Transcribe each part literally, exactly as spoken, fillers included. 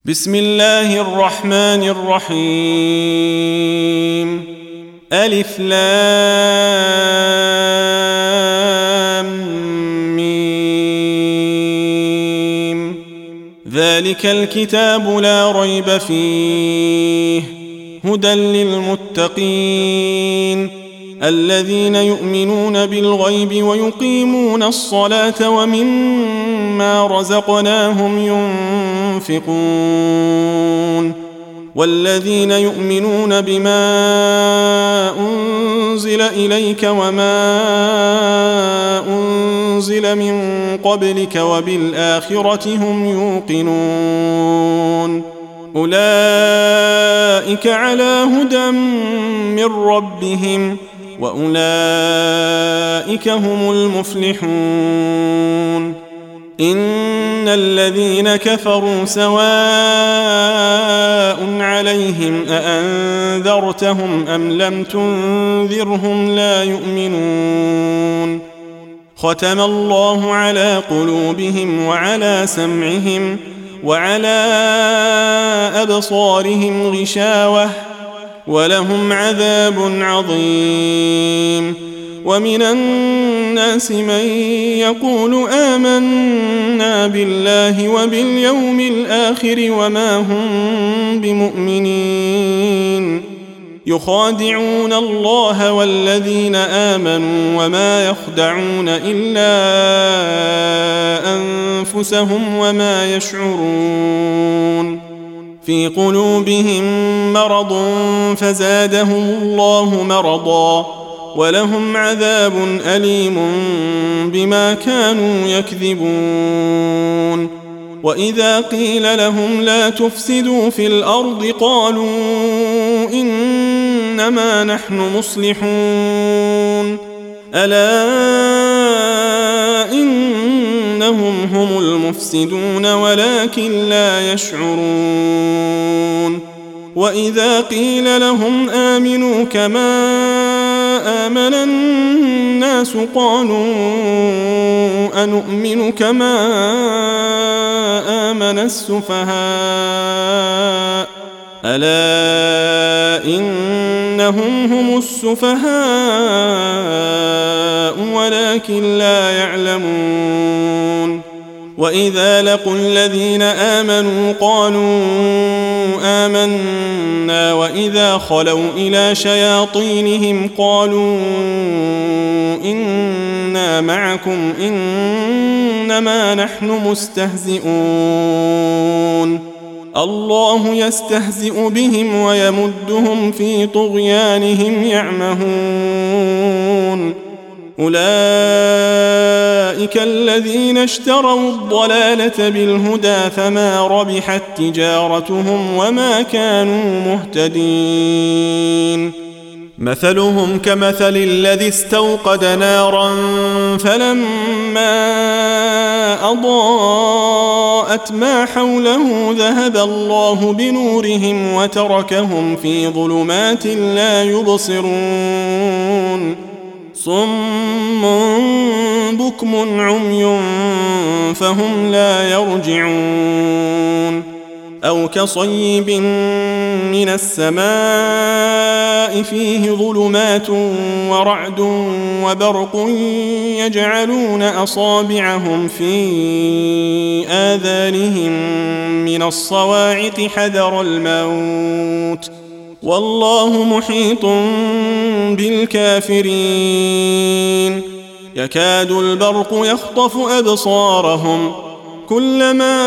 بسم الله الرحمن الرحيم ألف لام ميم ذلك الكتاب لا ريب فيه هدى للمتقين الذين يؤمنون بالغيب ويقيمون الصلاة ومما رزقناهم ينفقون والذين يؤمنون بما أنزل إليك وما أنزل من قبلك وبالآخرة هم يوقنون أولئك على هدى من ربهم وأولئك هم المفلحون إن الذين كفروا سواء عليهم أأنذرتهم أم لم تنذرهم لا يؤمنون ختم الله على قلوبهم وعلى سمعهم وعلى أبصارهم غشاوة ولهم عذاب عظيم ومن الناس من يقول آمنا بالله وباليوم الآخر وما هم بمؤمنين يخادعون الله والذين آمنوا وما يخدعون إلا أنفسهم وما يشعرون في قلوبهم مرض فزادهم الله مرضا ولهم عذاب أليم بما كانوا يكذبون وإذا قيل لهم لا تفسدوا في الأرض قالوا إنما نحن مصلحون ألا إنهم هم المفسدون ولكن لا يشعرون وإذا قيل لهم آمنوا كما آمن الناس قالوا أنؤمن كما آمن السفهاء ألا إنهم هم السفهاء ولكن لا يعلمون وإذا لقوا الذين آمنوا قالوا آمنا وإذا خلوا إلى شياطينهم قالوا إنا معكم إنما نحن مستهزئون الله يستهزئ بهم ويمدهم في طغيانهم يعمهون أولئك الذين اشتروا الضلالة بالهدى فما ربحت تجارتهم وما كانوا مهتدين مثلهم كمثل الذي استوقد نارا فلما أضاءت ما حوله ذهب الله بنورهم وتركهم في ظلمات لا يبصرون صم بكم عمي فهم لا يرجعون أو كصيب من السماء فيه ظلمات ورعد وبرق يجعلون أصابعهم في آذانهم من الصواعق حذر الموت والله محيط بالكافرين يكاد البرق يخطف أبصارهم كلما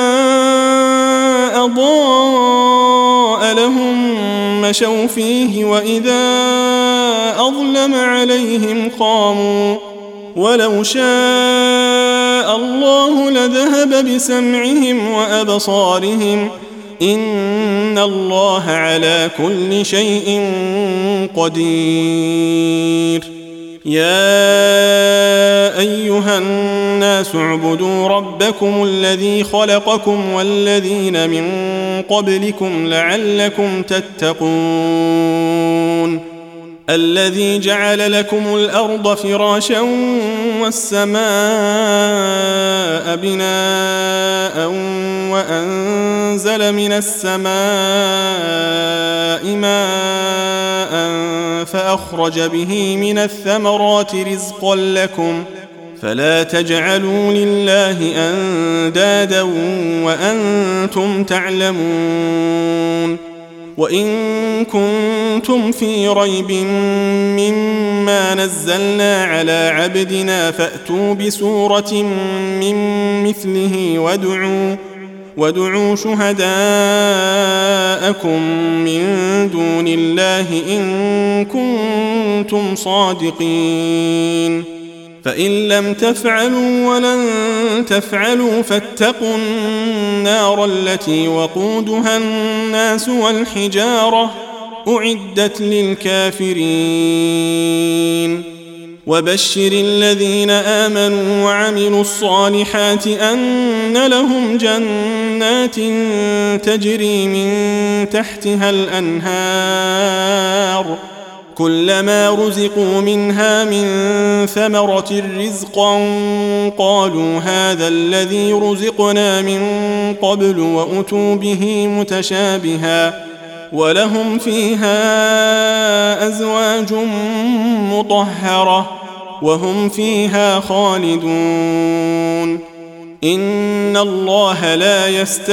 أضاء لهم مشوا فيه وإذا أظلم عليهم قاموا ولو شاء الله لذهب بسمعهم وأبصارهم إن الله على كل شيء قدير يا أيها الناس اعبدوا ربكم الذي خلقكم والذين من قبلكم لعلكم تتقون الذي جعل لكم الأرض فراشا والسماء بناء وأنزل من السماء ماء فأخرج به من الثمرات رزقا لكم فلا تجعلوا لله أندادا وأنتم تعلمون وإن كنتم في ريب مما نزلنا على عبدنا فأتوا بسورة من مثله وادعوا, وادعوا شهداءكم من دون الله إن كنتم صادقين فإن لم تفعلوا ولن تفعلوا فاتقوا النار التي وقودها الناس والحجارة أعدت للكافرين وبشر الذين آمنوا وعملوا الصالحات أن لهم جنات تجري من تحتها الأنهار كلما رزقوا منها من ثمرة رزقا قالوا هذا الذي رزقنا من قبل وأتوا به متشابها ولهم فيها أزواج مطهرة وهم فيها خالدون إن الله لا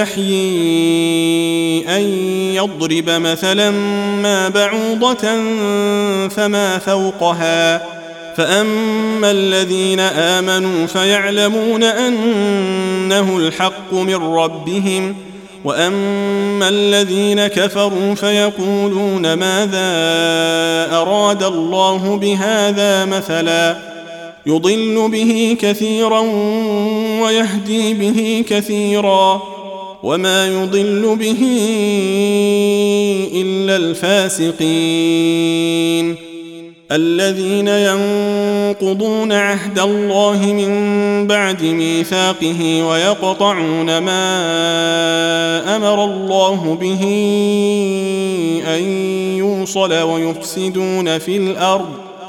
يستحيي أن يضرب مثلا ما بعوضة فما فوقها فأما الذين آمنوا فيعلمون أنه الحق من ربهم وأما الذين كفروا فيقولون ماذا أراد الله بهذا مثلا يضل به كثيرا ويهدي به كثيرا وما يضل به إلا الفاسقين الذين ينقضون عهد الله من بعد ميثاقه ويقطعون ما أمر الله به أن يوصل ويفسدون في الأرض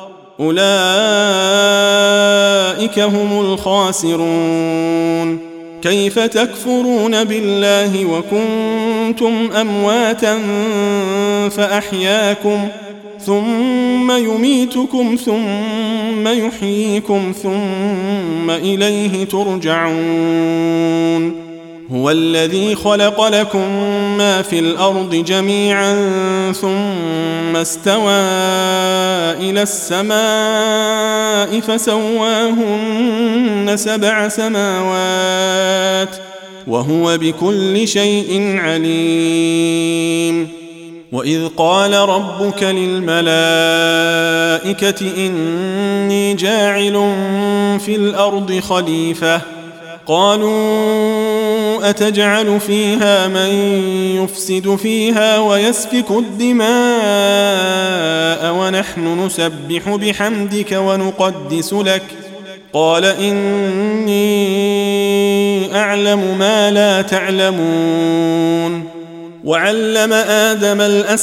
أولئك هم الخاسرون كيف تكفرون بالله وكنتم أمواتا فأحياكم ثم يميتكم ثم يحييكم ثم إليه ترجعون هو الذي خلق لكم ما في الأرض جميعا ثم استوى إلى السماء فسواهن سبع سماوات وهو بكل شيء عليم وإذ قال ربك للملائكة إني جاعل في الأرض خليفة قالوا أتجعل فيها من يفسد فيها ويسفك الدماء ونحن نسبح بحمدك ونقدس لك قال إني أعلم ما لا تعلمون وعلم آدم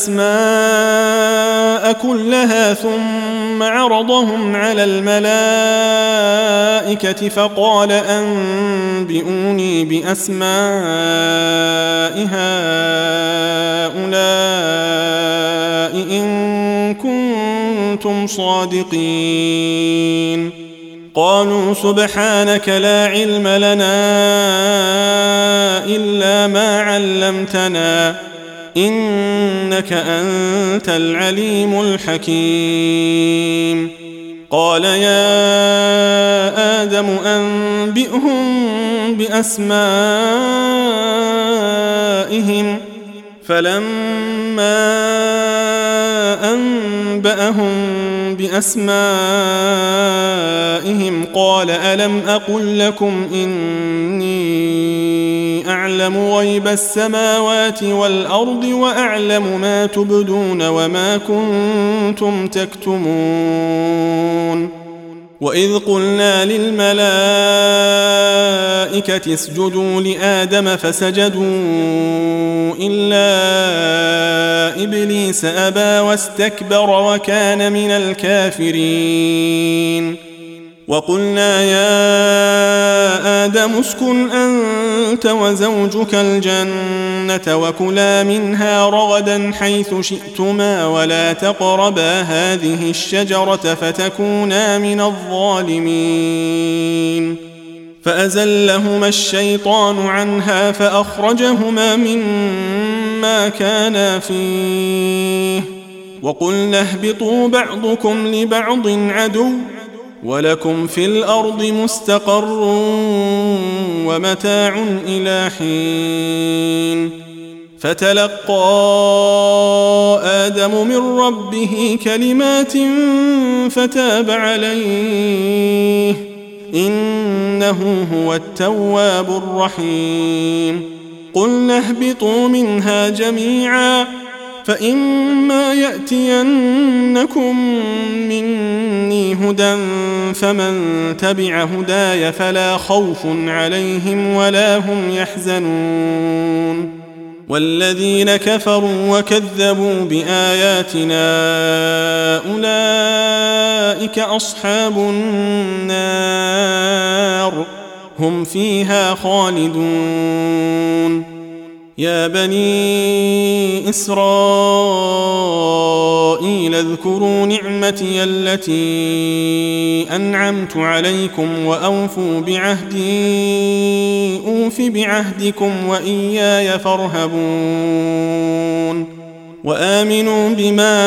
الأسماء كلها ثم عرضهم على الملائكة فقال أنبئوني بأسماء هؤلاء إن كنتم صادقين قالوا سبحانك لا علم لنا إلا ما علمتنا إنك أنت العليم الحكيم قال يا آدم أنبئهم بأسمائهم فلما أنبأهم بأسمائهم قال ألم أقل لكم إني أعلم غيب السماوات والأرض وأعلم ما تبدون وما كنتم تكتمون وإذ قلنا للملائكة اسجدوا لآدم فسجدوا إلا إبليس أبى واستكبر وكان من الكافرين وقلنا يا آدم اسكن أنت وزوجك الجنة وكلا منها رغدا حيث شئتما ولا تقربا هذه الشجرة فتكونا من الظالمين فأزلهما الشيطان عنها فأخرجهما مما كانا فيه وقلنا اهبطوا بعضكم لبعض عدو ولكم في الأرض مستقر ومتاع إلى حين فتلقى آدم من ربه كلمات فتاب عليه إنه هو التواب الرحيم قلنا اهبطوا منها جميعا فإما يأتينكم مني هدى فمن تبع هداي فلا خوف عليهم ولا هم يحزنون والذين كفروا وكذبوا بآياتنا أولئك أصحاب النار هم فيها خالدون يا بني إسرائيل اذكروا نعمتي التي أنعمت عليكم وأوفوا بعهدي أوف بعهدكم وإياي فارهبون وآمنوا بما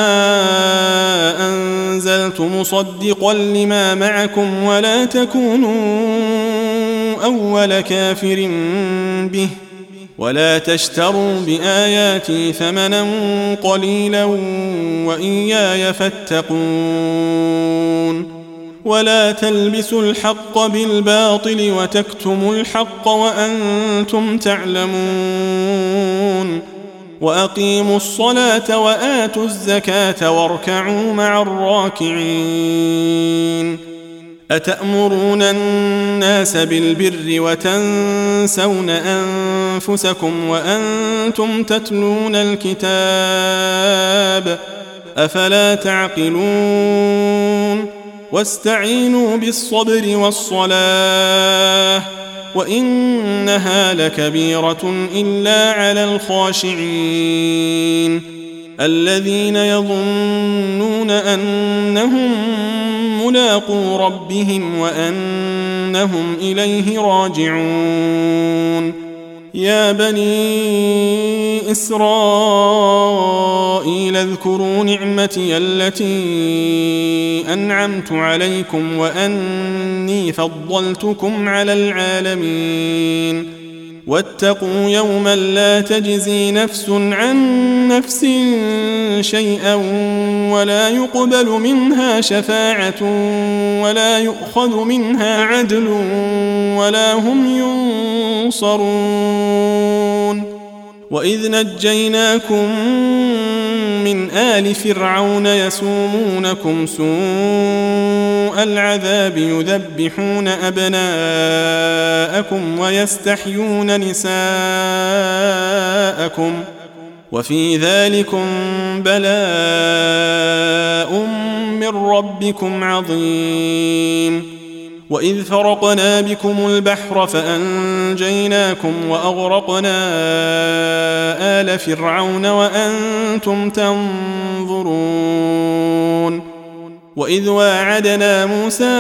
أنزلت مصدقا لما معكم ولا تكونوا أول كافر به ولا تشتروا بآياتي ثمنا قليلا وإياي فاتقون ولا تلبسوا الحق بالباطل وتكتموا الحق وأنتم تعلمون وأقيموا الصلاة وآتوا الزكاة واركعوا مع الراكعين أتأمرون الناس بالبر وتنسون أنفسكم وأنتم تتلون الكتاب أفلا تعقلون واستعينوا بالصبر والصلاة وإنها لكبيرة إلا على الخاشعين الذين يظنون أنهم ملاقو ربهم وأنهم إليه راجعون يا بني إسرائيل اذكروا نعمتي التي أنعمت عليكم وأني فضلتكم على العالمين واتقوا يوما لا تجزي نفس عن نفس شيئا ولا يقبل منها شفاعة ولا يؤخذ منها عدل ولا هم ينصرون وإذ نجيناكم من آل فرعون يسومونكم سوء العذاب يذبحون أبناءكم ويستحيون نساءكم وفي ذلكم بلاء من ربكم عظيم وإذ فرقنا بكم البحر فأنجيناكم وأغرقنا آل فرعون وأنتم تنظرون وإذ واعدنا موسى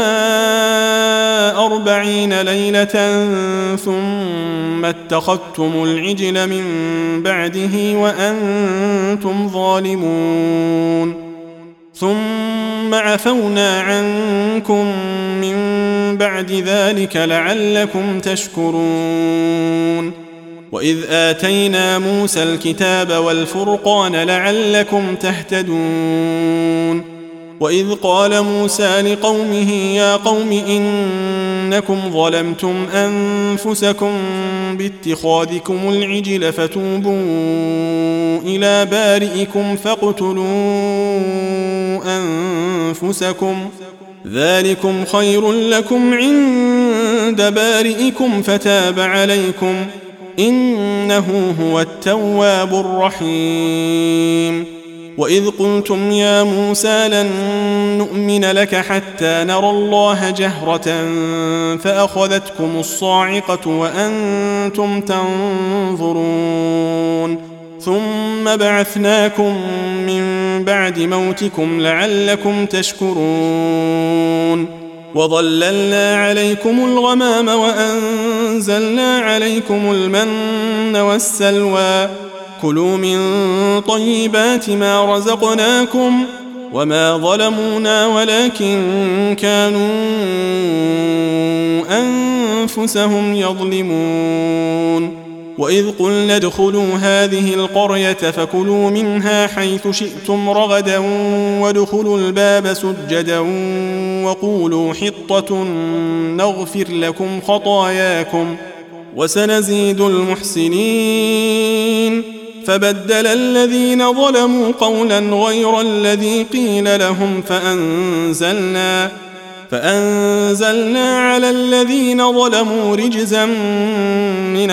أربعين ليلة ثم اتخذتم العجل من بعده وأنتم ظالمون ثم عفونا عنكم من بعد ذلك لعلكم تشكرون وإذ آتينا موسى الكتاب والفرقان لعلكم تهتدون وإذ قال موسى لقومه يا قوم إنكم ظلمتم أنفسكم باتخاذكم العجل فتوبوا إلى بارئكم فاقتلوا أنفسكم ذلكم خير لكم عند بارئكم فتاب عليكم إنه هو التواب الرحيم. وإذ قلتم يا موسى لن نؤمن لك حتى نرى الله جهرة فأخذتكم الصاعقة وأنتم تنظرون ثم بعثناكم من بعد موتكم لعلكم تشكرون وظللنا عليكم الغمام وأنزلنا عليكم المن والسلوى كلوا من طيبات ما رزقناكم وما ظلمونا ولكن كانوا أنفسهم يظلمون. وإذ قلنا ادخلوا هذه القرية فكلوا منها حيث شئتم رغدا وادخلوا الباب سجدا وقولوا حطة نغفر لكم خطاياكم وسنزيد المحسنين. فبدل الذين ظلموا قولا غير الذي قيل لهم فأنزلنا فأنزلنا على الذين ظلموا رجزا من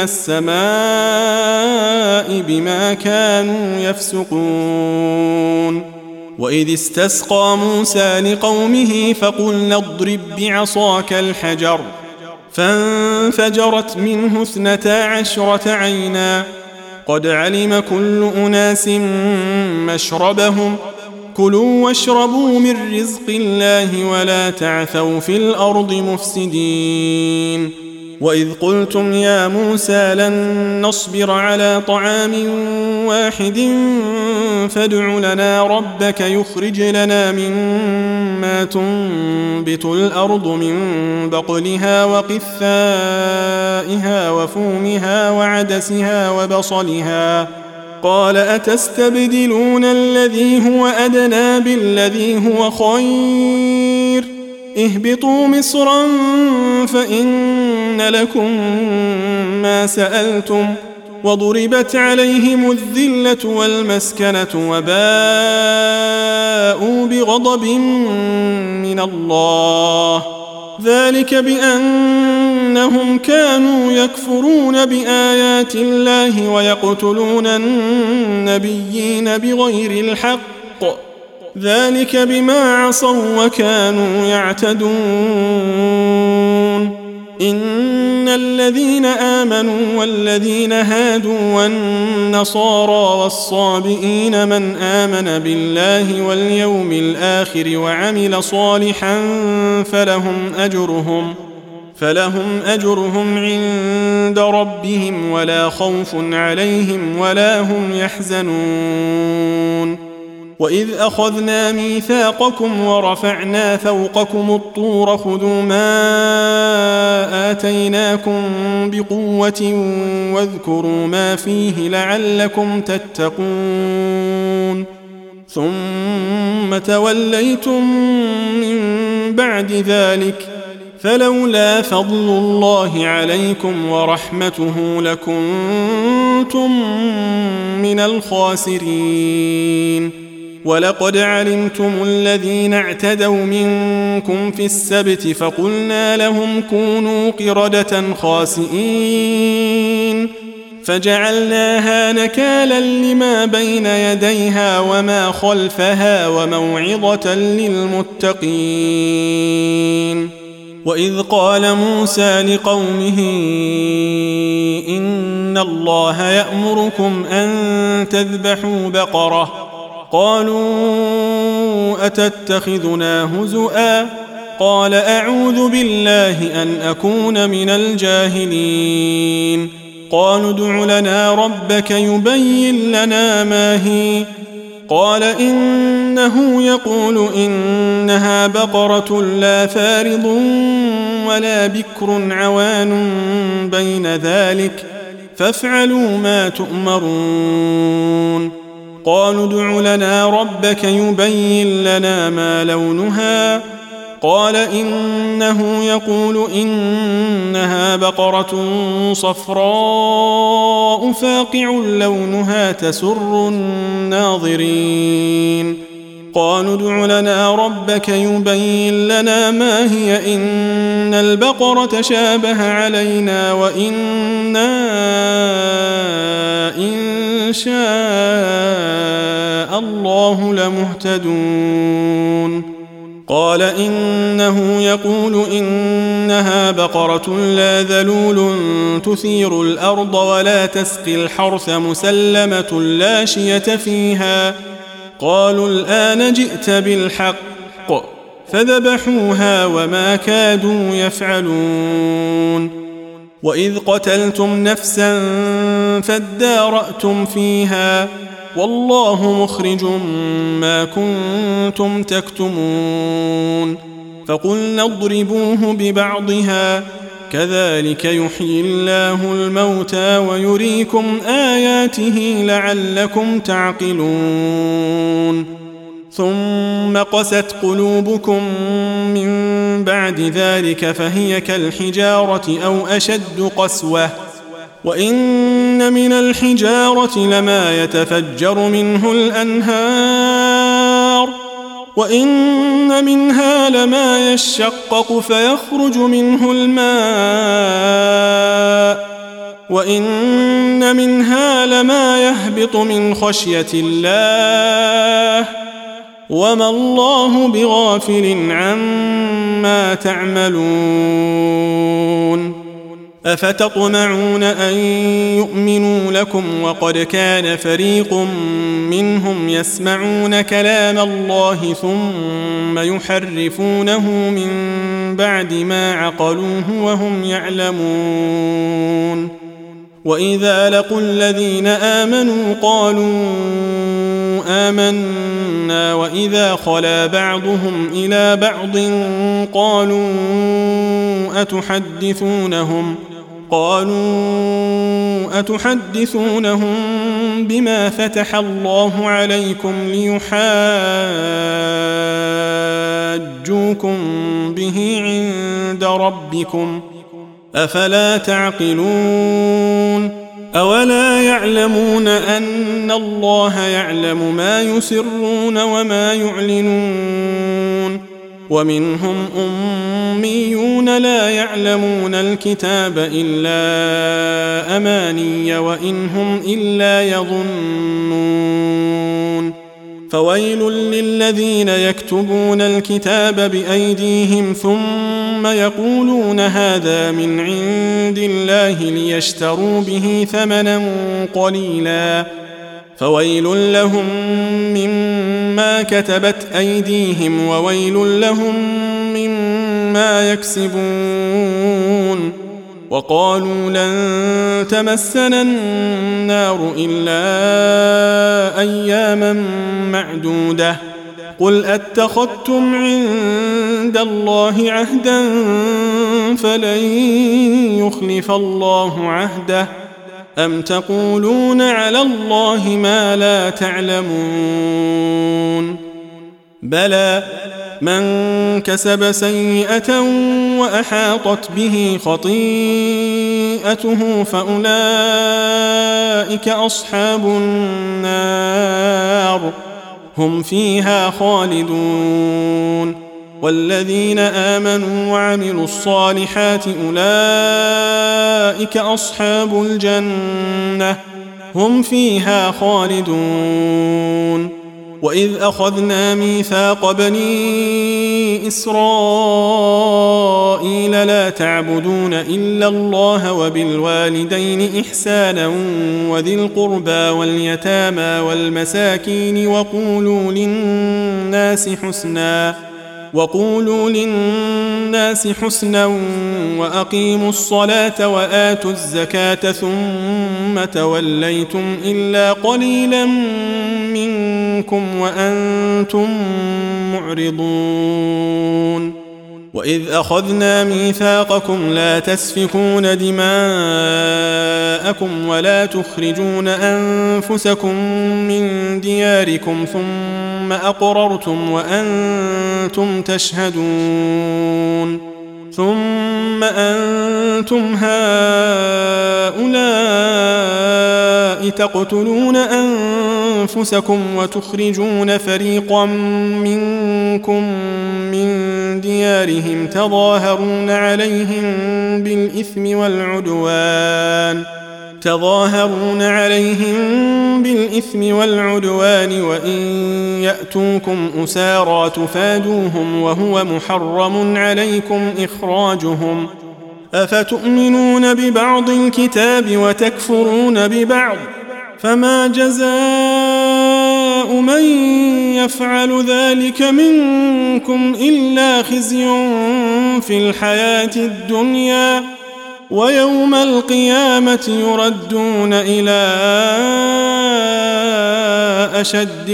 السماء بما كانوا يفسقون. وإذ استسقى موسى لقومه فقلنا اضرب بعصاك الحجر فانفجرت منه اثنتا عشرة عينا قد علم كل أناس مشربهم كلوا واشربوا من رزق الله ولا تعثوا في الأرض مفسدين. وإذ قلتم يا موسى لن نصبر على طعام واحد فادع لنا ربك يخرج لنا مما تنبت الأرض من بقلها وقثائها وفومها وعدسها وبصلها قال أتستبدلون الذي هو أدنى بالذي هو خير اهبطوا مصرا فإن لكم ما سألتم وضربت عليهم الذلة والمسكنة وباءوا بغضب من الله ذلك بأنهم كانوا يكفرون بآيات الله ويقتلون النبيين بغير الحق ذلك بما عصوا وكانوا يعتدون. إن الذين آمنوا والذين هادوا والنصارى والصابئين من آمن بالله واليوم الآخر وعمل صالحا فلهم أجرهم فلهم أجرهم عند ربهم ولا خوف عليهم ولا هم يحزنون. وإذ أخذنا ميثاقكم ورفعنا فوقكم الطور خذوا ما آتيناكم بقوة واذكروا ما فيه لعلكم تتقون ثم توليتم من بعد ذلك فلولا فضل الله عليكم ورحمته لكنتم من الخاسرين. ولقد علمتم الذين اعتدوا منكم في السبت فقلنا لهم كونوا قردة خاسئين فجعلناها نكالا لما بين يديها وما خلفها وموعظة للمتقين. وإذ قال موسى لقومه إن الله يأمركم أن تذبحوا بقرة قالوا أتتخذنا هزؤا قال أعوذ بالله أن أكون من الجاهلين. قالوا ادع لنا ربك يبين لنا ما هي قال إنه يقول إنها بقرة لا فارض ولا بكر عوان بين ذلك فافعلوا ما تؤمرون. قالوا ادع لنا ربك يبين لنا ما لونها قال إنه يقول إنها بقرة صفراء فاقع لونها تسر الناظرين. قالوا ادع لنا ربك يبين لنا ما هي إن البقرة تشابه علينا وإنا إن شاء الله لمهتدون قال إنه يقول إنها بقرة لا ذلول تثير الأرض ولا تسقي الحرث مسلمة لا شية فيها قالوا الآن جئت بالحق فذبحوها وما كادوا يفعلون وإذ قتلتم نفسا فادارأتم فيها والله مخرج ما كنتم تكتمون فقلنا اضربوه ببعضها كذلك يحيي الله الموتى ويريكم آياته لعلكم تعقلون ثم قست قلوبكم من بعد ذلك فهي كالحجارة أو أشد قسوة وإن من الحجارة لما يتفجر منه الأنهار وإن منها لما يشقق فيخرج منه الماء وإن منها لما يهبط من خشية الله وما الله بغافل عما تعملون أفتطمعون أن يؤمنوا لكم وقد كان فريق منهم يسمعون كلام الله ثم يحرفونه من بعد ما عقلوه وهم يعلمون وإذا لقوا الذين آمنوا قالوا آمنا وإذا خلا بعضهم إلى بعض قالوا أتحدثونهم قالوا أتحدثونهم بما فتح الله عليكم ليحاجوكم به عند ربكم أفلا تعقلون أولا يعلمون أن الله يعلم ما يسرون وما يعلنون ومنهم أميون لا يعلمون الكتاب إلا أماني وإن هم إلا يظنون فويل للذين يكتبون الكتاب بأيديهم ثم يقولون هذا من عند الله ليشتروا به ثمنا قليلا فويل لهم مما كتبت أيديهم وويل لهم مما يكسبون وقالوا لن تمسنا النار إلا أياما معدودة قل أتخذتم عند الله عهدا فلن يخلف الله عهده أم تقولون على الله ما لا تعلمون بلى من كسب سيئة وأحاطت به خطيئته فأولئك أصحاب النار هم فيها خالدون والذين آمنوا وعملوا الصالحات أولئك أصحاب الجنة هم فيها خالدون وإذ أخذنا ميثاق بني إسرائيل لا تعبدون إلا الله وبالوالدين إحسانا وذي القربى واليتامى والمساكين وقولوا للناس حسنا وقولوا للناس حسنا وأقيموا الصلاة وآتوا الزكاة ثم توليتم إلا قليلا منكم وأنتم معرضون وإذ أخذنا ميثاقكم لا تسفكون دماءكم ولا تخرجون أنفسكم من دياركم ثم أقررتم وأنتم تشهدون ثم أنتم هؤلاء تقتلون أنفسكم وتخرجون فريقا منكم من ديارهم تظاهرون عليهم بالإثم والعدوان تظاهرون عليهم بالإثم والعدوان وإن يأتوكم أسارى تفادوهم وهو محرم عليكم إخراجهم أفتؤمنون ببعض الكتاب وتكفرون ببعض فما جزاء من يفعل ذلك منكم إلا خزي في الحياة الدنيا ويوم القيامة يردون إلى أشد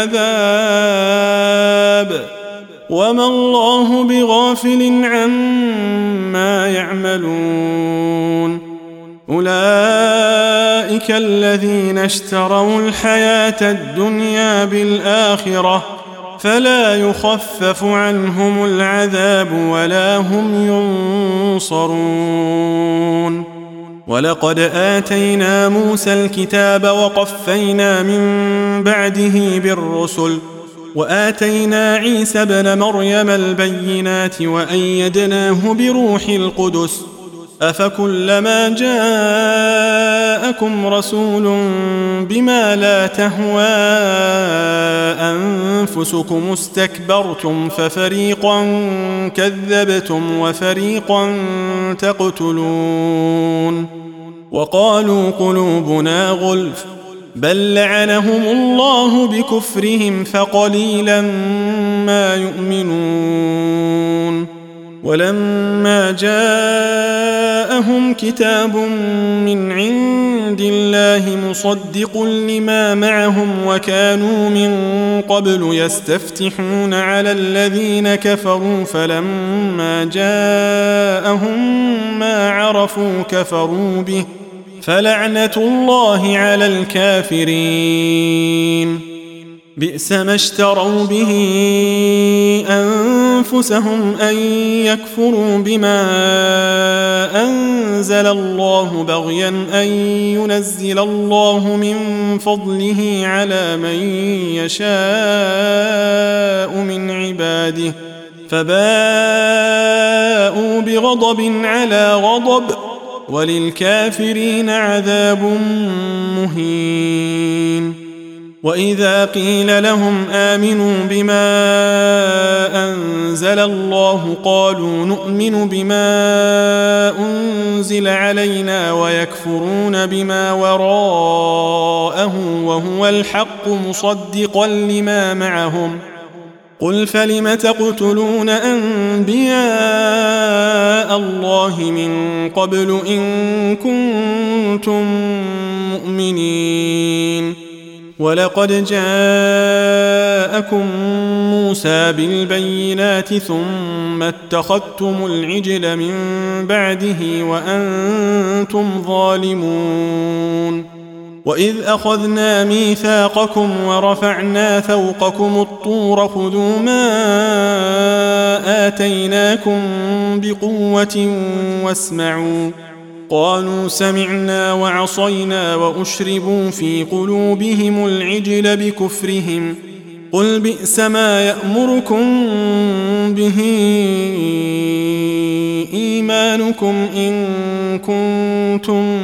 العذاب وما الله بغافل عما يعملون أولئك الذين اشتروا الحياة الدنيا بالآخرة فلا يخفف عنهم العذاب ولا هم ينصرون ولقد آتينا موسى الكتاب وقفينا من بعده بالرسل وآتينا عيسى ابن مريم البينات وأيدناه بروح القدس أفكلما جاءكم رسول بما لا تهوى أنفسكم استكبرتم ففريقا كذبتم وفريقا تقتلون وقالوا قلوبنا غلف بل لعنهم الله بكفرهم فقليلا ما يؤمنون ولما جاءهم كتاب من عند الله مصدق لما معهم وكانوا من قبل يستفتحون على الذين كفروا فلما جاءهم ما عرفوا كفروا به فلعنة الله على الكافرين بئس ما اشتروا به أنفسهم أن يكفروا بما أنزل الله بغيا أن ينزل الله من فضله على من يشاء من عباده فباءوا بغضب على غضب وللكافرين عذاب مهين وإذا قيل لهم آمنوا بما أنزل الله قالوا نؤمن بما أنزل علينا ويكفرون بما وراءه وهو الحق مصدقا لما معهم قل فلم تقتلون أنبياء الله من قبل إن كنتم مؤمنين ولقد جاءكم موسى بالبينات ثم اتخذتم العجل من بعده وأنتم ظالمون وإذ أخذنا ميثاقكم ورفعنا فوقكم الطور خذوا ما آتيناكم بقوة واسمعوا قالوا سمعنا وعصينا وأشربوا في قلوبهم العجل بكفرهم قل بئس ما يأمركم به إيمانكم إن كنتم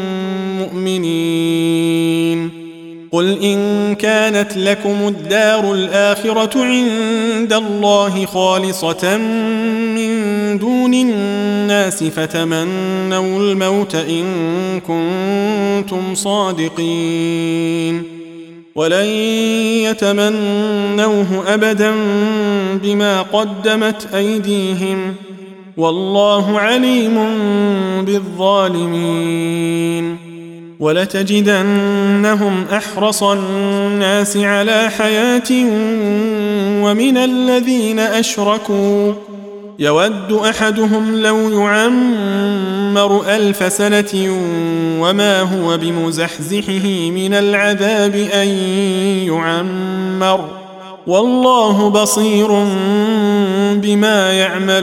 مؤمنين قل إن كانت لكم الدار الآخرة عند الله خالصة من دون الناس فتمنوا الموت إن كنتم صادقين ولن يتمنوه أبدا بما قدمت أيديهم والله عليم بالظالمين ولتجدنهم أحرص الناس على حياة ومن الذين أشركوا يود أحدهم لو يعمر ألف سنة وما هو بمزحزحه من العذاب أن يعمر والله بصير بما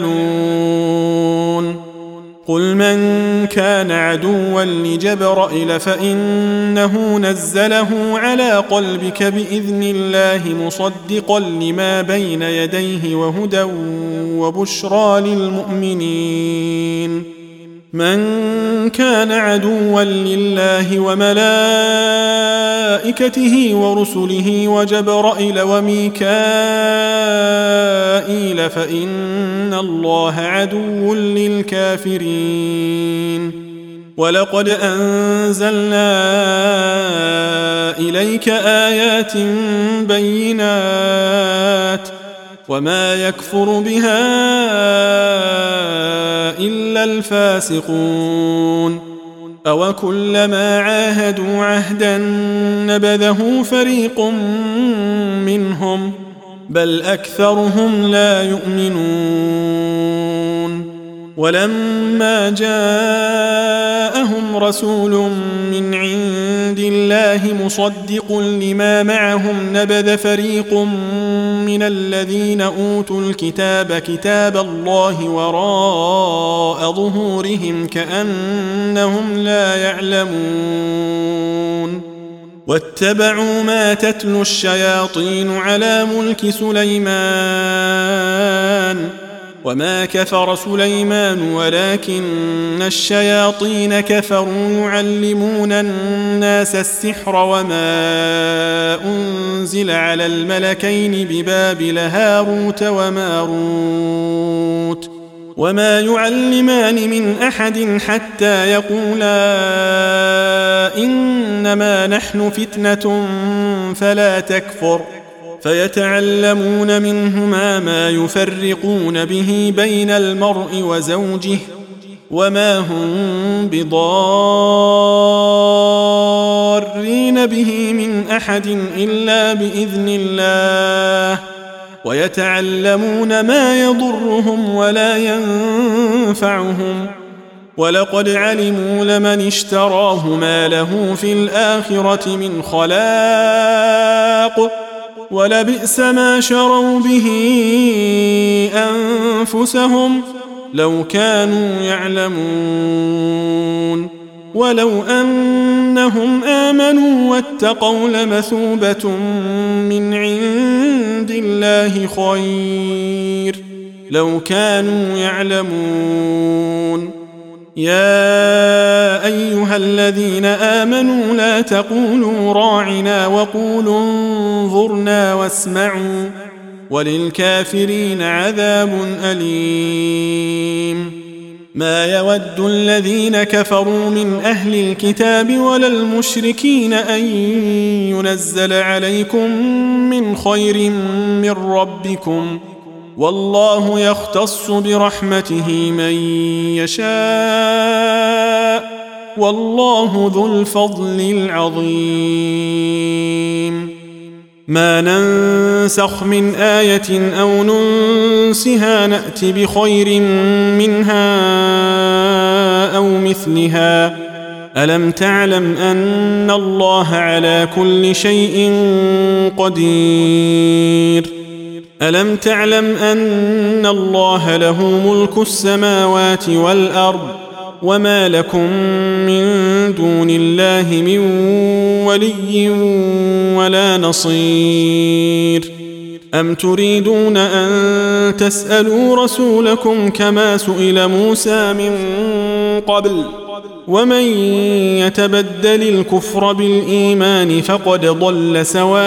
يعملون قل من كان عدوا لجبرائيل فإنه نزله على قلبك بإذن الله مصدقا لما بين يديه وهدى وبشرى للمؤمنين من كان عدوا لله وملائكته ورسله وجبرائيل وميكائيل فإن الله عدو للكافرين ولقد أنزلنا إليك آيات بينات وما يكفر بها إلا الفاسقون أو كلما عاهدوا عهدا نبذه فريق منهم بل أكثرهم لا يؤمنون ولما جاءهم رسول من عند الله مصدق لما معهم نبذ فريق من الذين أوتوا الكتاب كتاب الله وراء ظهورهم كأنهم لا يعلمون واتبعوا ما تتلو الشياطين على ملك سليمان وما كفر سليمان ولكن الشياطين كفروا يعلمون الناس السحر وما أنزل على الملكين ببابل هاروت وماروت وما يعلمان من أحد حتى يقولا إنما نحن فتنة فلا تكفر فيتعلمون منهما ما يفرقون به بين المرء وزوجه وما هم بضارين به من أحد إلا بإذن الله ويتعلمون ما يضرهم ولا ينفعهم ولقد علموا لمن اشتراه ما له في الآخرة من خلاق ولبئس ما شروا به أنفسهم لو كانوا يعلمون ولو أنهم آمنوا واتقوا لمثوبة من عند الله خير لو كانوا يعلمون يا أيها الذين آمنوا لا تقولوا راعنا وقولوا انظرنا واسمعوا وللكافرين عذاب أليم ما يود الذين كفروا من أهل الكتاب ولا المشركين أن ينزل عليكم من خير من ربكم والله يختص برحمته من يشاء والله ذو الفضل العظيم ما ننسخ من آية أو ننسها نأت بخير منها أو مثلها ألم تعلم أن الله على كل شيء قدير ألم تعلم أن الله له ملك السماوات والأرض وما لكم من دون الله من ولي ولا نصير أم تريدون أن تسألوا رسولكم كما سئل موسى من قبل ومن يتبدل الكفر بالإيمان فقد ضل سواء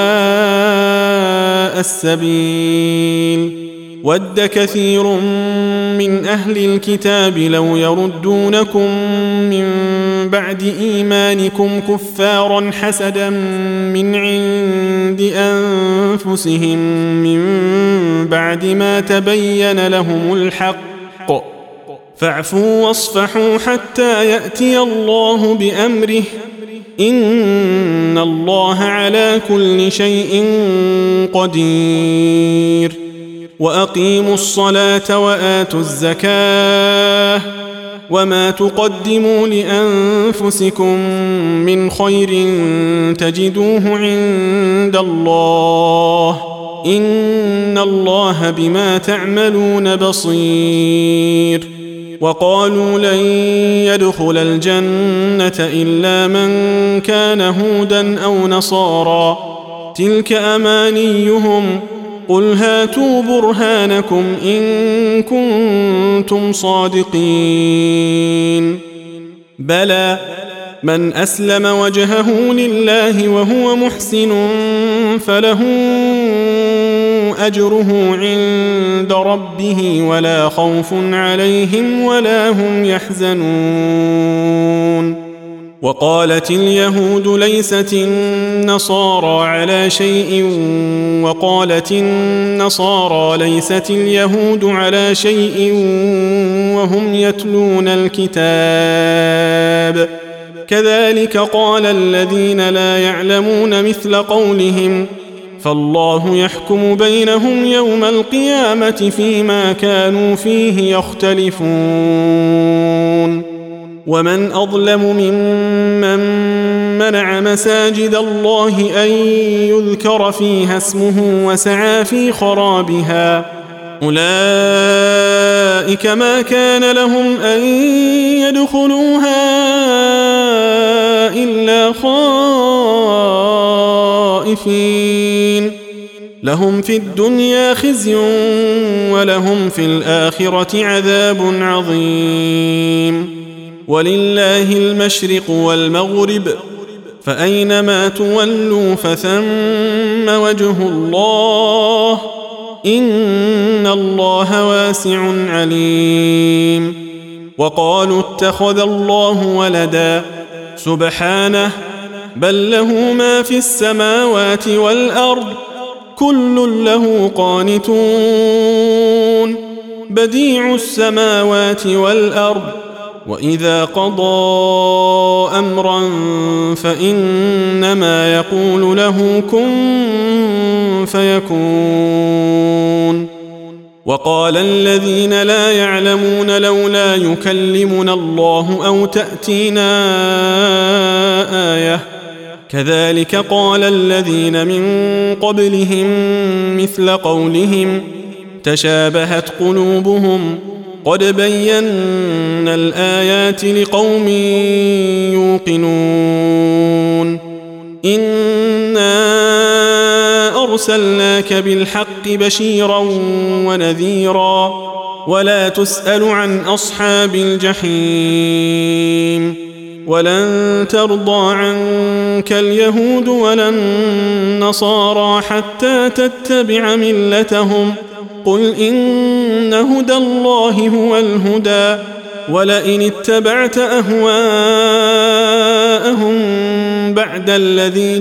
السبيل ود كثير من أهل الكتاب لو يردونكم من بعد إيمانكم كفارا حسدا من عند أنفسهم من بعد ما تبين لهم الحق فاعفوا واصفحوا حتى يأتي الله بأمره إن الله على كل شيء قدير وأقيموا الصلاة وآتوا الزكاة وما تقدموا لأنفسكم من خير تجدوه عند الله إن الله بما تعملون بصير. وقالوا لن يدخل الجنة إلا من كان هودا أو نصارى تلك أمانيهم قل هاتوا برهانكم إن كنتم صادقين. بلى من أسلم وجهه لله وهو محسن فله أجره عند ربه ولا خوف عليهم ولا هم يحزنون. وقالت اليهود ليست النصارى على شيء وقالت النصارى ليست اليهود على شيء وهم يتلون الكتاب كذلك قال الذين لا يعلمون مثل قولهم فالله يحكم بينهم يوم القيامة فيما كانوا فيه يختلفون. ومن أظلم ممن منع مساجد الله أن يذكر فيها اسمه وسعى في خرابها أولئك ما كان لهم أن يدخلوها إلا خائفين لهم في الدنيا خزي ولهم في الآخرة عذاب عظيم. ولله المشرق والمغرب فأينما تولوا فثم وجه الله إن الله واسع عليم. وقالوا اتخذ الله ولدا سبحانه بل له ما في السماوات والأرض كل له قانتون بديع السماوات والأرض وإذا قضى أمرا فإنما يقول له كن فيكون. وقال الذين لا يعلمون لولا يكلمنا الله أو تأتينا آية كذلك قال الذين من قبلهم مثل قولهم تشابهت قلوبهم قد بينا الآيات لقوم يوقنون. إنا أرسلناك بالحق بشيرا ونذيرا ولا تسأل عن أصحاب الجحيم. ولن ترضى عنك اليهود ولا النصارى حتى تتبع ملتهم قل إن هدى الله هو الهدى ولئن اتبعت أهواءهم بعد الذي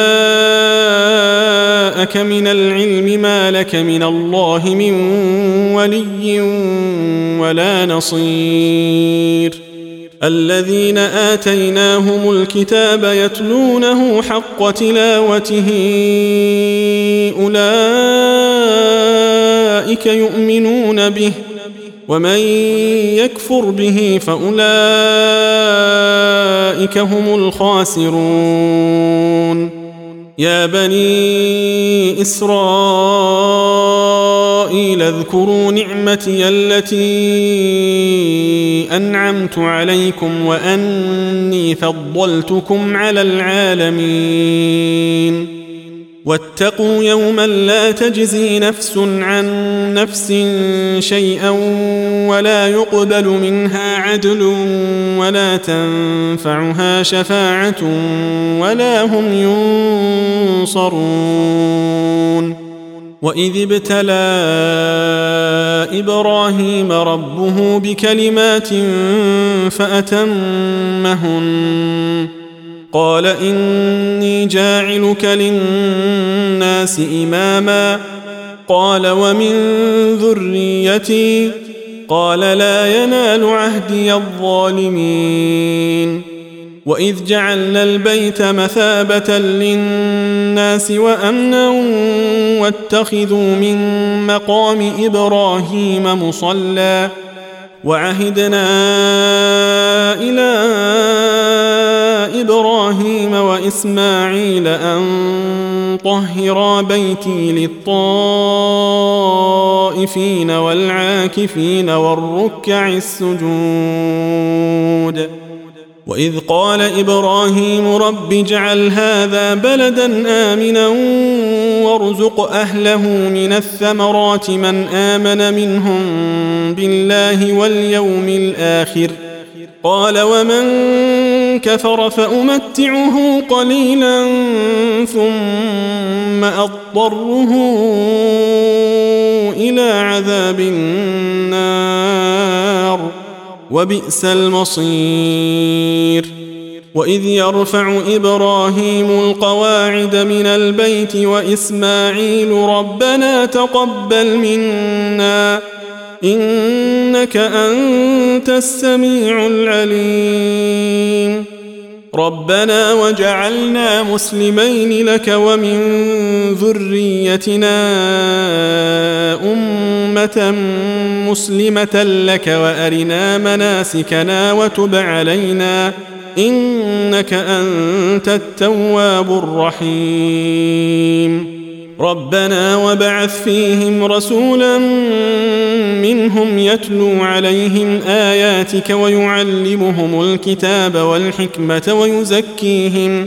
جاءك من العلم ما لك من الله من ولي ولا نصير. الذين آتيناهم الكتاب يتلونه حق تلاوته أولئك يؤمنون به ومن يكفر به فأولئك هم الخاسرون. يا بني إسرائيل اذكروا نعمتي التي أنعمت عليكم وأني فضلتكم على العالمين. واتقوا يوما لا تجزي نفس عن نفس شيئا ولا يقبل منها عدل ولا تنفعها شفاعة ولا هم ينصرون. وإذ ابتلى إبراهيم ربه بكلمات فأتمهن قال إني جاعلك للناس إماما قال ومن ذريتي قال لا ينال عهدي الظالمين. وإذ جعلنا البيت مثابة للناس وأمنا واتخذوا من مقام إبراهيم مصلى وعهدنا إلى إبراهيم وإسماعيل أن طهرا بيتي للطائفين والعاكفين والركع السجود. وإذ قال إبراهيم رب اجعل هذا بلدا آمنا وارزق أهله من الثمرات من آمن منهم بالله واليوم الآخر قال ومن كفر فأمتعه قليلا ثم أضطره إلى عذاب النار وبئس المصير. وإذ يرفع إبراهيم القواعد من البيت وإسماعيل ربنا تقبل منا إنك أنت السميع العليم ربنا وجعلنا مسلمين لك ومن ذريتنا أمة مسلمة لك وأرنا مناسكنا وتب علينا إنك أنت التواب الرحيم ربنا وبعث فيهم رسولا منهم يتلو عليهم آياتك ويعلمهم الكتاب والحكمة ويزكيهم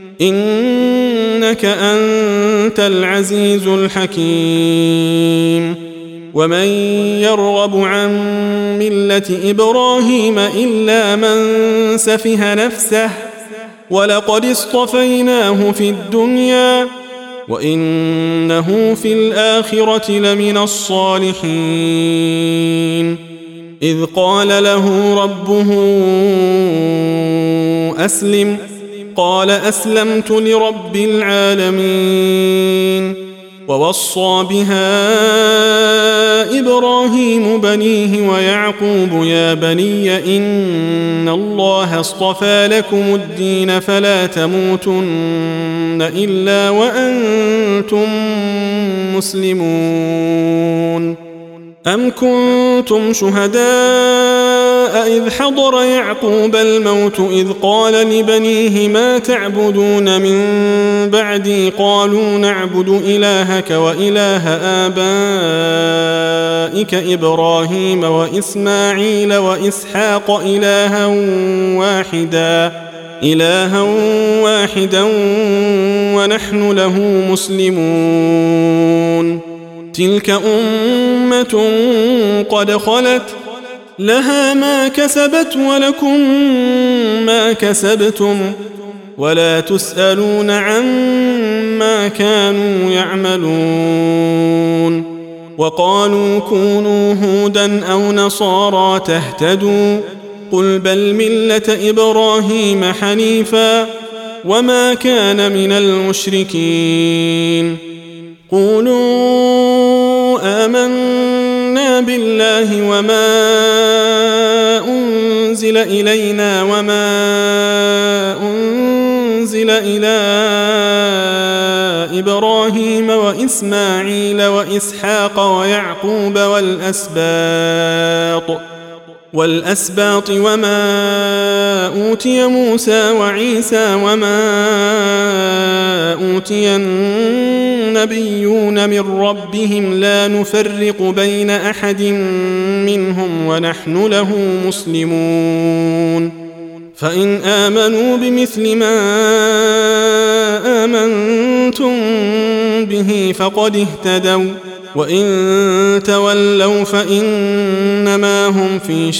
إنك أنت العزيز الحكيم. ومن يرغب عن ملة إبراهيم إلا من سفه نفسه ولقد اصطفيناه في الدنيا وإنه في الآخرة لمن الصالحين. إذ قال له ربه أسلم قال أسلمت لرب العالمين. ووصى بها إبراهيم بنيه ويعقوب يا بني إن الله اصطفى لكم الدين فلا تموتن إلا وأنتم مسلمون. أم كنتم شهداء إذ حضر يعقوب الموت إذ قال لبنيه ما تعبدون من بعدي قالوا نعبد إلهك وإله آبائك إبراهيم وإسماعيل وإسحاق إلها واحدا إلها واحدا ونحن له مسلمون. تلك أمة قد خلت لها ما كسبت ولكم ما كسبتم ولا تسألون عما كانوا يعملون. وقالوا كونوا هودا أو نصارى تهتدوا قل بل ملة إبراهيم حنيفا وما كان من المشركين. قولوا آمنا بالله وما أنزل إلينا وما أنزل إلى إبراهيم وإسماعيل وإسحاق ويعقوب والأسباط والأسباط وما أوتي موسى وعيسى وما أوتي النبيون من ربهم لا نفرق بين أحد منهم ونحن له مسلمون. فإن آمنوا بمثل ما آمنتم به فقد اهتدوا وإن تولوا فإنما هم في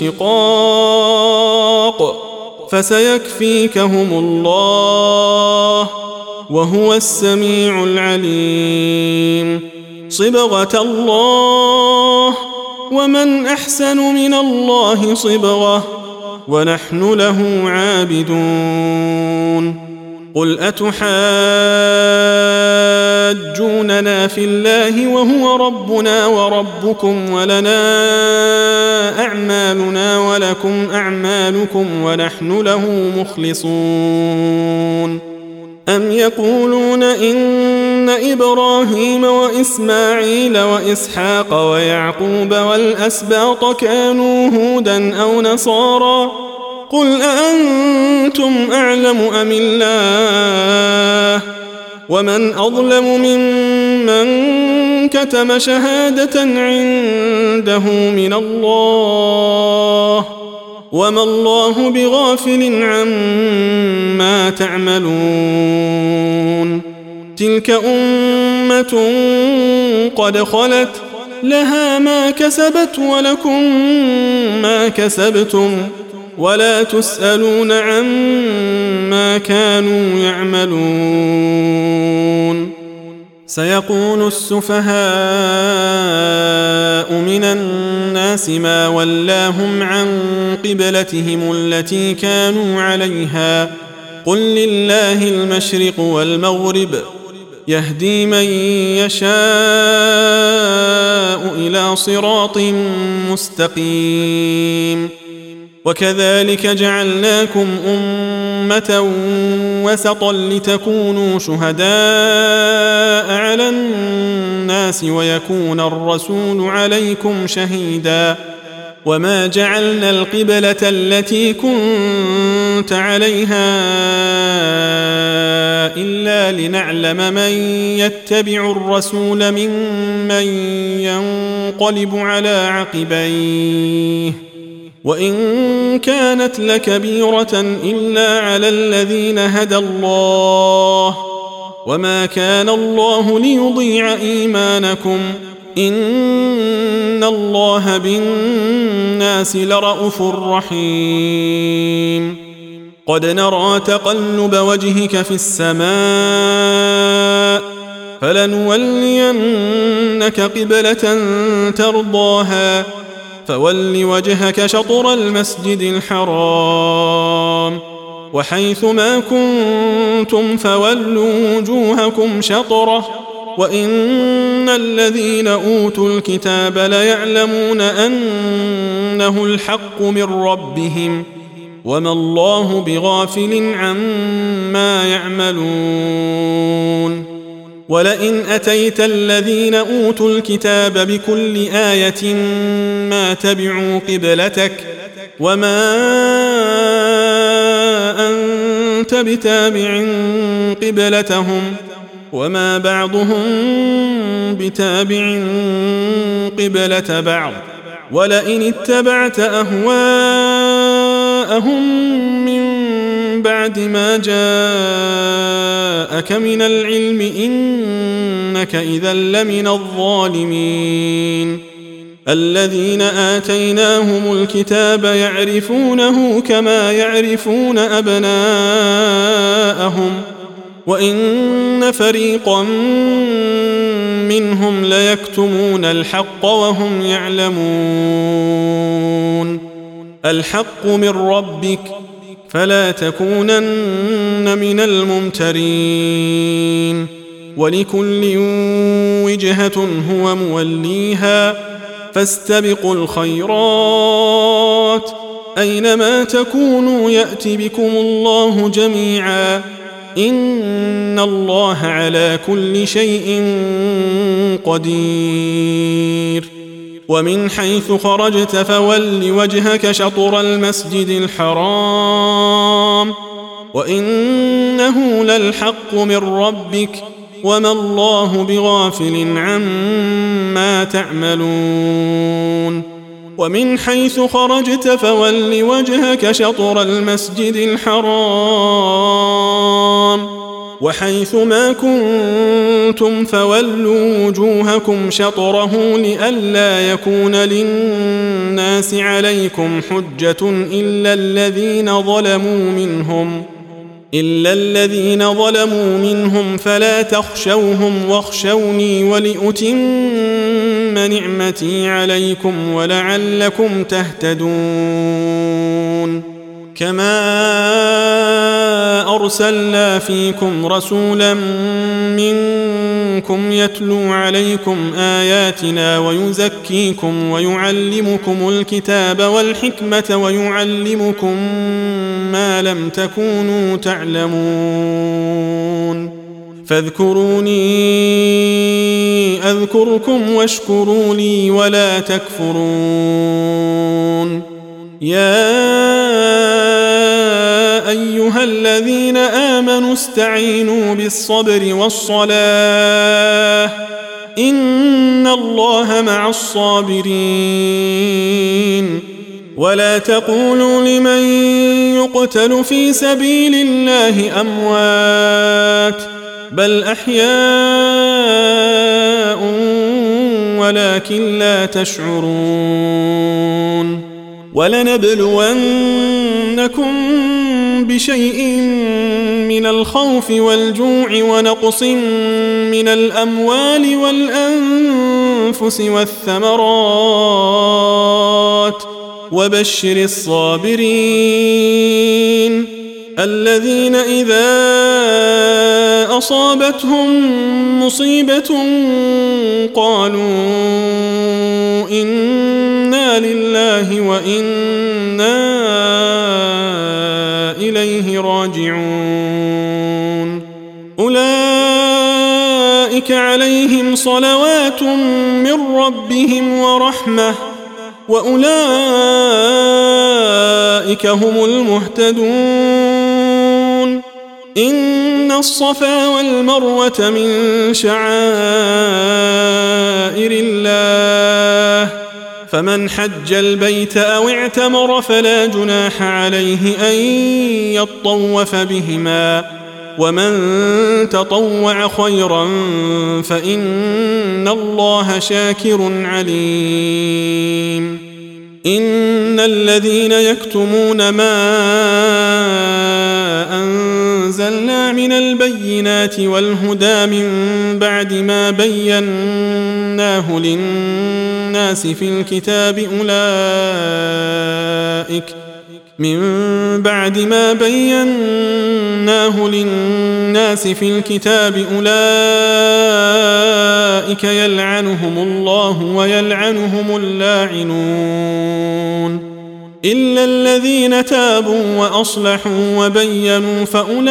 شقاق فسيكفيكهم الله وهو السميع العليم. صبغة الله ومن أحسن من الله صبغة ونحن له عابدون. قل أتحاجوننا في الله وهو ربنا وربكم ولنا أعمالنا ولكم أعمالكم ونحن له مخلصون. أم يقولون إن إبراهيم وإسماعيل وإسحاق ويعقوب والأسباط كانوا هودا أو نصارى قل أأنتم أعلم أم الله ومن أظلم ممن كتم شهادة عنده من الله وما الله بغافل عما تعملون تلك أمة قد خلت لها ما كسبت ولكم ما كسبتم ولا تسألون عما كانوا يعملون سيقول السفهاء من الناس ما ولاهم عن قبلتهم التي كانوا عليها قل لله المشرق والمغرب يهدي من يشاء إلى صراط مستقيم وكذلك جعلناكم أمة وسطا لتكونوا شهداء على الناس ويكون الرسول عليكم شهيدا وما جعلنا القبلة التي كنت عليها إلا لنعلم من يتبع الرسول ممن ينقلب على عقبيه وإن كانت لكبيرة إلا على الذين هدى الله وما كان الله ليضيع إيمانكم إن الله بالناس لرءوف رحيم قد نرى تقلب وجهك في السماء فلنولينك قبلة ترضاها فول وجهك شطر المسجد الحرام وحيث ما كنتم فولوا وجوهكم شطره وإن الذين أوتوا الكتاب ليعلمون أنه الحق من ربهم وما الله بغافل عما يعملون ولئن أتيت الذين أوتوا الكتاب بكل آية ما تبعوا قبلتك وما أنت بتابع قبلتهم وما بعضهم بتابع قبلة بعض ولئن اتبعت أهواءهم من بعد ما جاءك من العلم إنك إذا لمن الظالمين الذين آتيناهم الكتاب يعرفونه كما يعرفون أبناءهم وإن فريقا منهم ليكتمون الحق وهم يعلمون الحق من ربك فلا تكونن من الممترين ولكل وجهة هو موليها فاستبقوا الخيرات أينما تكونوا يأت بكم الله جميعا إن الله على كل شيء قدير ومن حيث خرجت فول وجهك شطر المسجد الحرام وإنه للحق من ربك وما الله بغافل عما تعملون ومن حيث خرجت فول وجهك شطر المسجد الحرام وحيث ما كنتم فولوا وجوهكم شطره لئلا يكون للناس عليكم حجة إلا الذين ظلموا منهم إلا الذين ظلموا منهم فلا تخشوهم واخشوني ولأتم نعمتي عليكم ولعلكم تهتدون كما أرسلنا فيكم رسولا منكم يتلو عليكم آياتنا ويزكيكم ويعلمكم الكتاب والحكمة ويعلمكم ما لم تكونوا تعلمون فاذكروني أذكركم واشكروا لي ولا تكفرون يا أيها أيها الذين آمنوا استعينوا بالصبر والصلاة إن الله مع الصابرين ولا تقولوا لمن يقتل في سبيل الله أموات بل أحياء ولكن لا تشعرون ولنبلونكم بشيء من الخوف والجوع ونقص من الأموال والأنفس والثمرات وبشر الصابرين الذين إذا أصابتهم مصيبة قالوا إنا لله وإنا إليه راجعون أولئك عليهم صلوات من ربهم ورحمة وأولئك هم المهتدون إن الصفا والمروة من شعائر الله فمن حج البيت أو اعتمر فلا جناح عليه أن يطوف بهما ومن تطوع خيرا فإن الله شاكر عليم إن الذين يكتمون ما أنزلنا من البينات والهدى من بعد ما بيناه للناس في الكتاب أولئك من بعد ما بيناه للناس في الكتاب أولئك يلعنهم الله ويلعنهم اللاعنون إلا الذين تابوا وأصلحوا وبينوا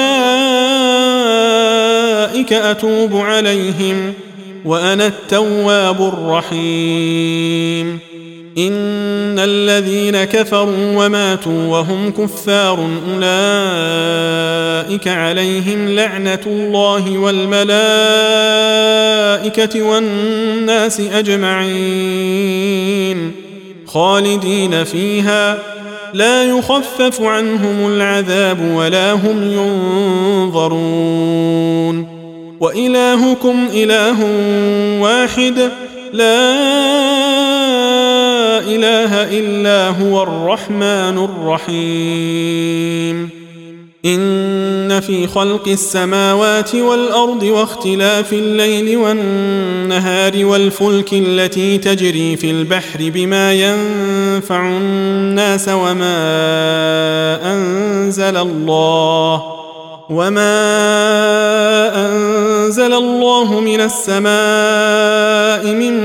فأولئك أتوب عليهم وأنا التواب الرحيم إن الذين كفروا وماتوا وهم كفار أولئك عليهم لعنة الله والملائكة والناس أجمعين خالدين فيها لا يخفف عنهم العذاب ولا هم ينظرون وإلهكم إله واحد لا إله إلا هو الرحمن الرحيم إن في خلق السماوات والأرض واختلاف الليل والنهار والفلك التي تجري في البحر بما ينفع الناس وما أنزل الله وما أنزل الله من السماء من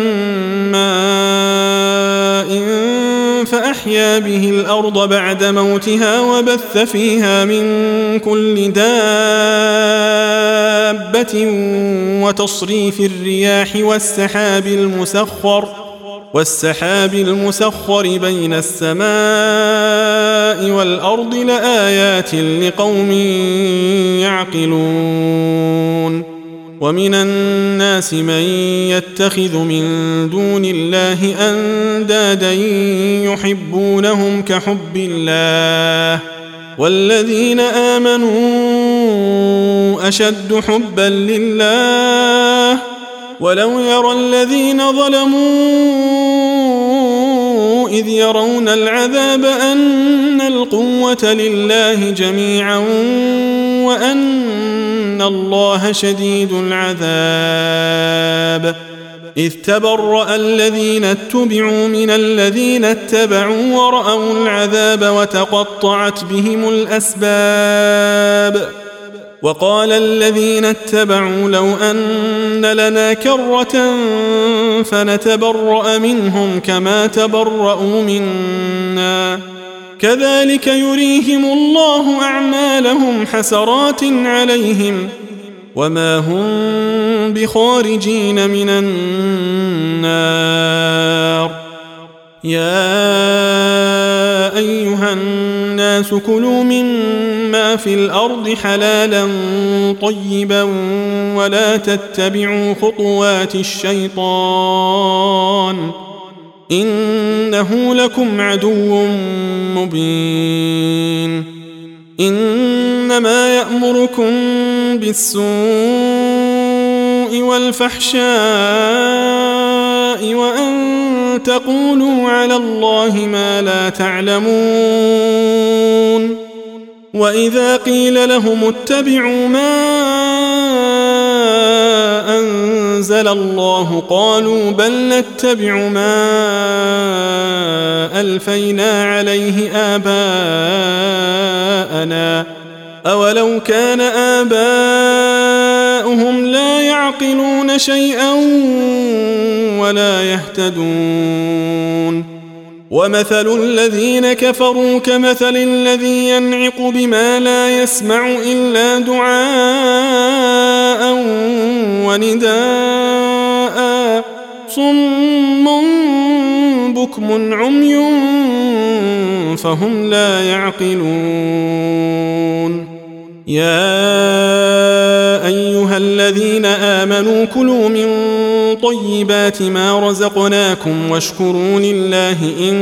ماء فأحيا به الأرض بعد موتها وبث فيها من كل دابة وتصريف الرياح والسحاب المسخر والسحاب المسخر بين السماء والأرض لآيات لقوم يعقلون ومن الناس من يتخذ من دون الله أندادا يحبونهم كحب الله والذين آمنوا أشد حبا لله ولو يرى الذين ظلموا إذ يرون العذاب أن القوة لله جميعا وأن الله شديد العذاب إذ تبرأ الذين اتبعوا من الذين اتبعوا ورأوا العذاب وتقطعت بهم الأسباب وقال الذين اتبعوا لو أن لنا كرة فنتبرأ منهم كما تبرأوا منا كذلك يريهم الله أعمالهم حسرات عليهم وما هم بخارجين من النار يا أيها الناس الناس كلوا مما في الأرض حلالا طيبا ولا تتبعوا خطوات الشيطان إنه لكم عدو مبين إنما يأمركم بالسوء والفحشاء وأن تقولوا على الله ما لا تعلمون وإذا قيل لهم اتبعوا ما أنزل الله قالوا بل نتبع ما ألفينا عليه آباءنا أولو كان آباؤهم لا يعقلون شيئا ولا يهتدون ومثل الذين كفروا كمثل الذي ينعق بما لا يسمع إلا دعاء ونداء صم بكم عمي فهم لا يعقلون يا أيها الذين آمنوا كلوا من طيبات ما رزقناكم واشكروا لله إن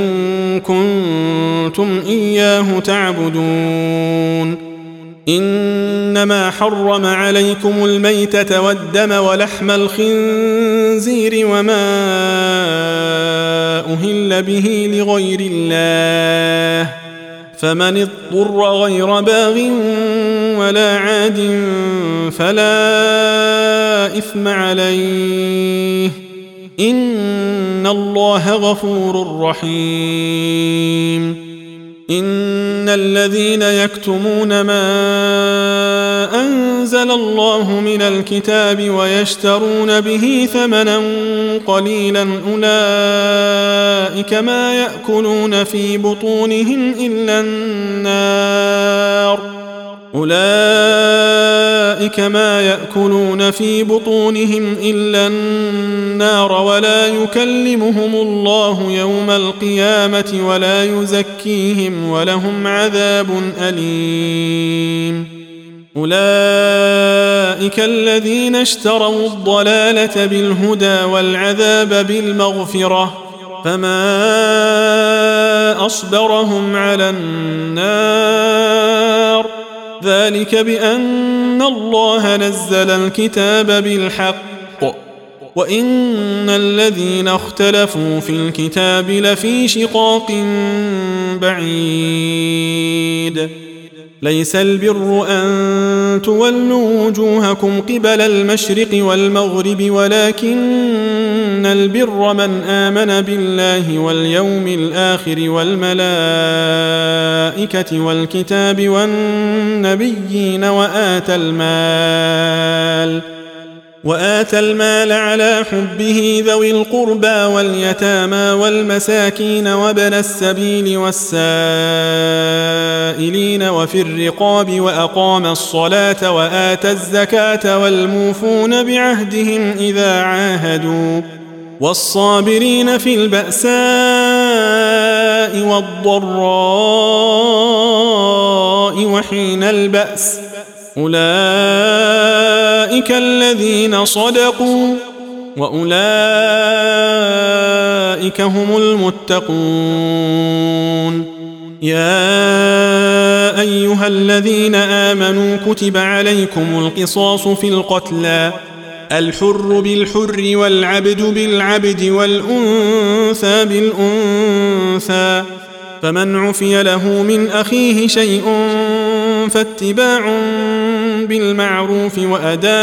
كنتم إياه تعبدون إنما حرم عليكم الميتة والدم ولحم الخنزير وما أهل به لغير الله فمن اضطر غير باغ ولا عاد فلا إثم عليه إن الله غفور رحيم إن الذين يكتمون ما أنزل الله من الكتاب ويشترون به ثمنا قليلا أولئك ما يأكلون في بطونهم إلا النار أولئك ما يأكلون في بطونهم إلا النار ولا يكلمهم الله يوم القيامة ولا يزكيهم ولهم عذاب أليم أولئك الذين اشتروا الضلالة بالهدى والعذاب بالمغفرة فما أصبرهم على النار ذلك بأن الله نزل الكتاب بالحق وإن الذين اختلفوا في الكتاب لفي شقاق بعيد ليس البر أن تولوا وجوهكم قبل المشرق والمغرب ولكن البر من آمن بالله واليوم الآخر والملائكة والكتاب والنبيين وآتى المال وآتى المال على حبه ذوي القربى واليتامى والمساكين وابن السبيل والسائلين وفي الرقاب وأقام الصلاة وآتى الزكاة والموفون بعهدهم إذا عاهدوا والصابرين في البأساء والضراء وحين البأس أولئك الذين صدقوا وأولئك هم المتقون يا أيها الذين آمنوا كتب عليكم القصاص في القتلى الحر بالحر والعبد بالعبد والأنثى بالأنثى فمن عفي له من أخيه شيء فاتباع بالمعروف وأداء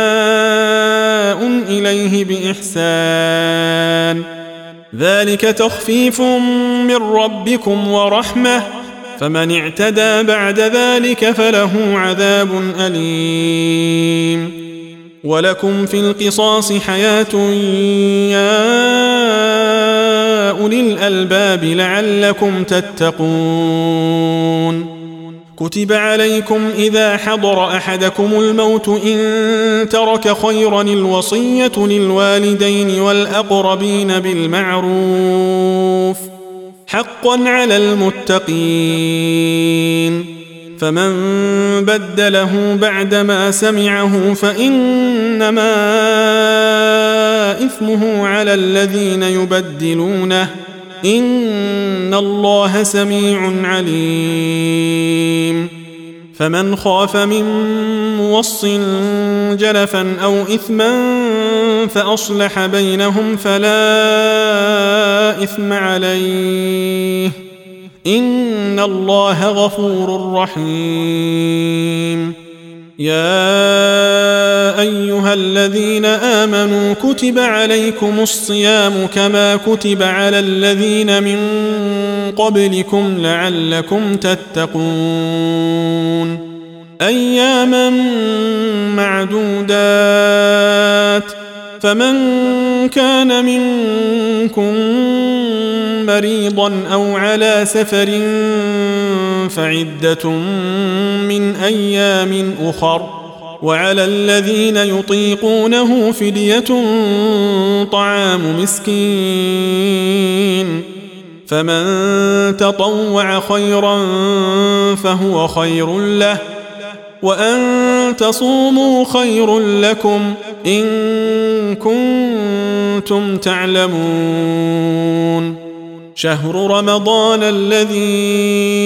إليه بإحسان ذلك تخفيف من ربكم ورحمة فمن اعتدى بعد ذلك فله عذاب أليم ولكم في القصاص حياة يا أولي الألباب لعلكم تتقون كتب عليكم إذا حضر أحدكم الموت إن ترك خيرا الوصية للوالدين والأقربين بالمعروف حقا على المتقين. فمن بدله بعدما سمعه فإنما إثمه على الذين يبدلونه، إن الله سميع عليم. فمن خاف من موصٍ جنفا أو إثما فأصلح بينهم فلا إثم عليه، إن الله غفور رحيم. يا أيها الذين آمنوا كتب عليكم الصيام كما كتب على الذين من قبلكم لعلكم تتقون، أياما معدودات. فمن كان منكم مريضا أو على سفر فعدة من أيام أخر، وعلى الذين يطيقونه فدية طعام مسكين، فمن تطوع خيرا فهو خير له، وأن تصوموا خير لكم إن كنتم تعلمون. شهر رمضان الذي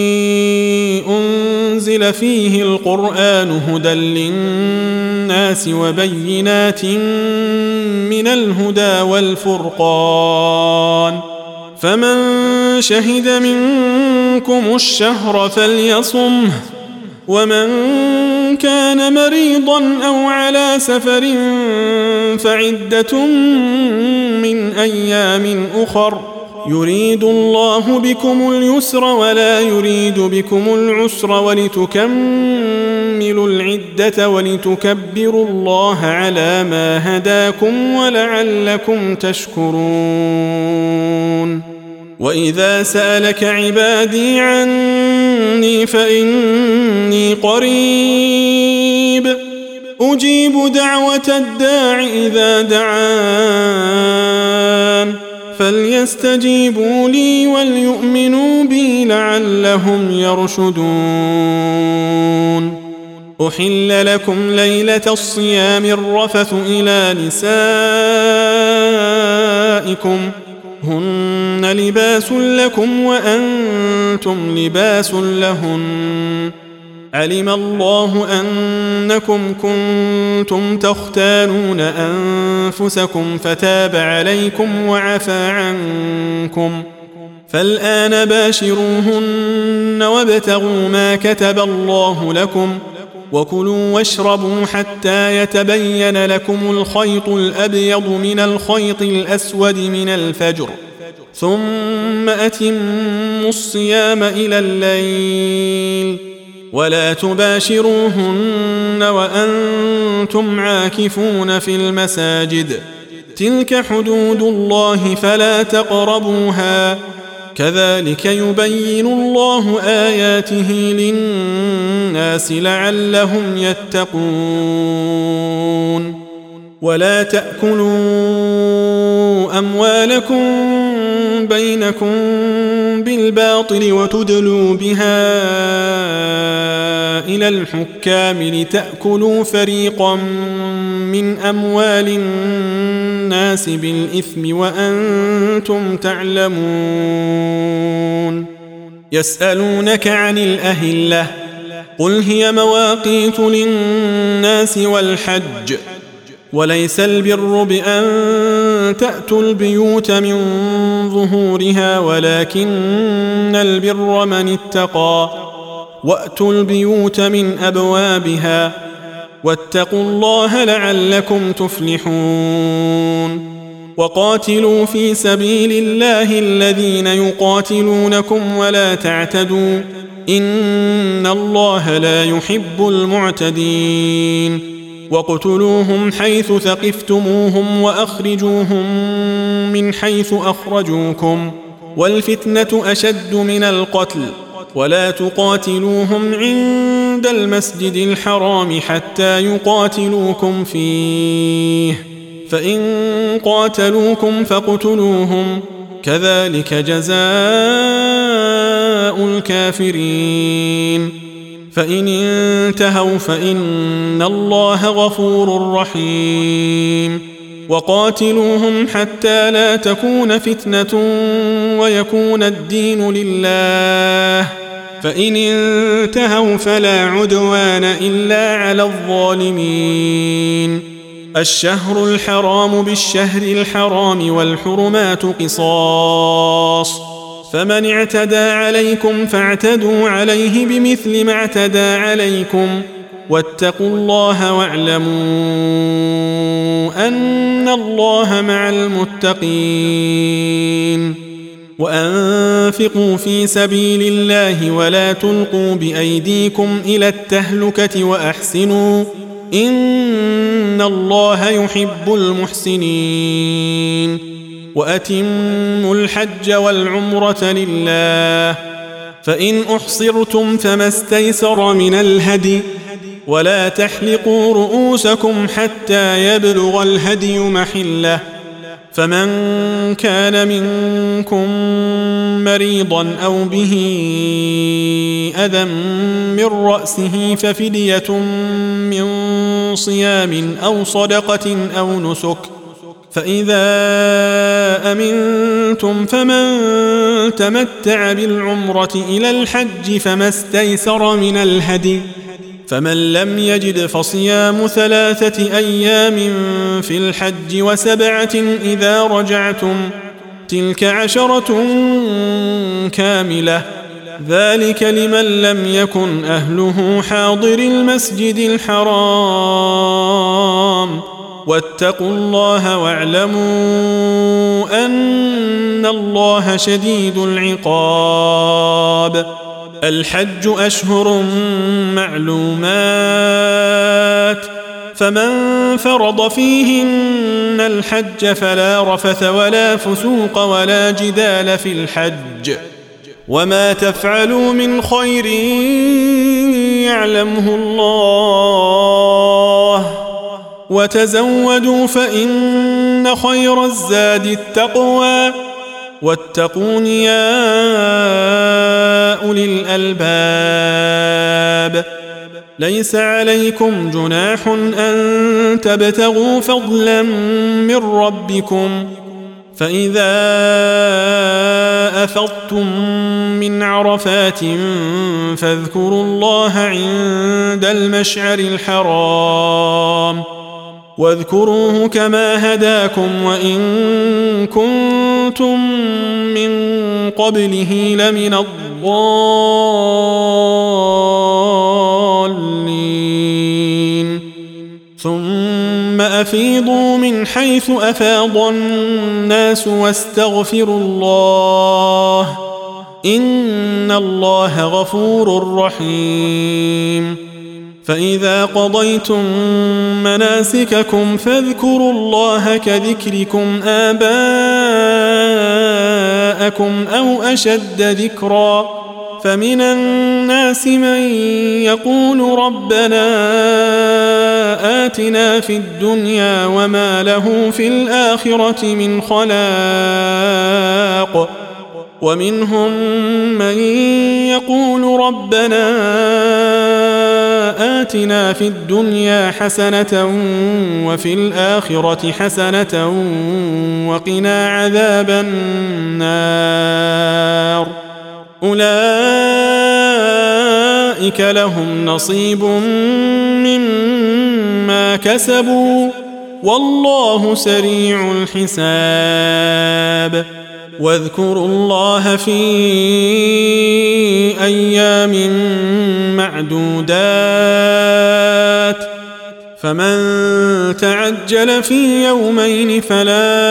أنزل فيه القرآن هدى للناس وبينات من الهدى والفرقان، فمن شهد منكم الشهر فليصمه، ومن كان مريضا أو على سفر فعدة من أيام أخر، يريد الله بكم اليسر ولا يريد بكم العسر ولتكملوا العدة ولتكبروا الله على ما هداكم ولعلكم تشكرون. وإذا سألك عبادي عني فإني قريب أجيب دعوة الداع إذا دعان، فليستجيبوا لي وليؤمنوا بي لعلهم يرشدون. أحل لكم ليلة الصيام الرفث إلى نسائكم هن لباس لكم وأنتم لباس لهن، علم الله أنكم كنتم تختانون أنفسكم فتاب عليكم وعفى عنكم، فالآن باشروهن وابتغوا ما كتب الله لكم، وكلوا واشربوا حتى يتبين لكم الخيط الأبيض من الخيط الأسود من الفجر، ثم أتموا الصيام إلى الليل، ولا تباشروهن وأنتم عاكفون في المساجد، تلك حدود الله فلا تقربوها، كذلك يبين الله آياته للناس لعلهم يتقون. ولا تأكلوا أموالكم بينكم بالباطل وتدلوا بها إلى الحكام لتأكلوا فريقا من أموال الناس بالإثم وأنتم تعلمون. يسألونك عن الأهلة قل هي مواقيت للناس والحج، وليس البر بأن تأتوا البيوت من ظهورها ولكن البر من اتقى، وأتوا البيوت من أبوابها، واتقوا الله لعلكم تفلحون. وقاتلوا في سبيل الله الذين يقاتلونكم ولا تعتدوا، إن الله لا يحب المعتدين. وقتلوهم حيث ثقفتموهم وأخرجوهم من حيث أخرجوكم، والفتنة أشد من القتل، ولا تقاتلوهم عند المسجد الحرام حتى يقاتلوكم فيه، فإن قاتلوكم فاقتلوهم، كذلك جزاء الكافرين فإن انتهوا فإن الله غفور رحيم وقاتلوهم حتى لا تكون فتنة ويكون الدين لله فإن انتهوا فلا عدوان إلا على الظالمين الشهر الحرام بالشهر الحرام والحرمات قصاص فمن اعتدى عليكم فاعتدوا عليه بمثل ما اعتدى عليكم واتقوا الله واعلموا أن الله مع المتقين وأنفقوا في سبيل الله ولا تلقوا بأيديكم إلى التهلكة وأحسنوا إن الله يحب المحسنين وأتموا الحج والعمرة لله فإن أحصرتم فما استيسر من الهدي ولا تحلقوا رؤوسكم حتى يبلغ الهدي محله فمن كان منكم مريضا أو به أذى من رأسه ففدية من صيام أو صدقة أو نسك فإذا أمنتم فمن تمتع بالعمرة إلى الحج فما استيسر من الهدي فمن لم يجد فصيام ثلاثة أيام في الحج وسبعة إذا رجعتم تلك عشرة كاملة ذلك لمن لم يكن أهله حاضر المسجد الحرام واتقوا الله واعلموا أن الله شديد العقاب الحج أشهر معلومات فمن فرض فيهن الحج فلا رفث ولا فسوق ولا جدال في الحج وما تفعلوا من خير يعلمه الله وتزودوا فإن خير الزاد التقوى واتقون يا أولي الألباب ليس عليكم جناح أن تبتغوا فضلا من ربكم فإذا أفضتم من عرفات فاذكروا الله عند المشعر الحرام واذكروه كما هداكم وإن كنتم من قبله لمن الضالين ثم أفيضوا من حيث أفاض الناس واستغفروا الله إن الله غفور رحيم فإذا قضيتم مناسككم فاذكروا الله كذكركم آباءكم أو أشد ذكرا فمن الناس من يقول ربنا آتنا في الدنيا وما له في الآخرة من خلاق ومنهم من يقول ربنا آتنا في الدنيا حسنة وفي الآخرة حسنة وقنا عذاب النار أولئك لهم نصيب مما كسبوا والله سريع الحساب واذكروا الله في أيام معدودات فمن تعجل في يومين فلا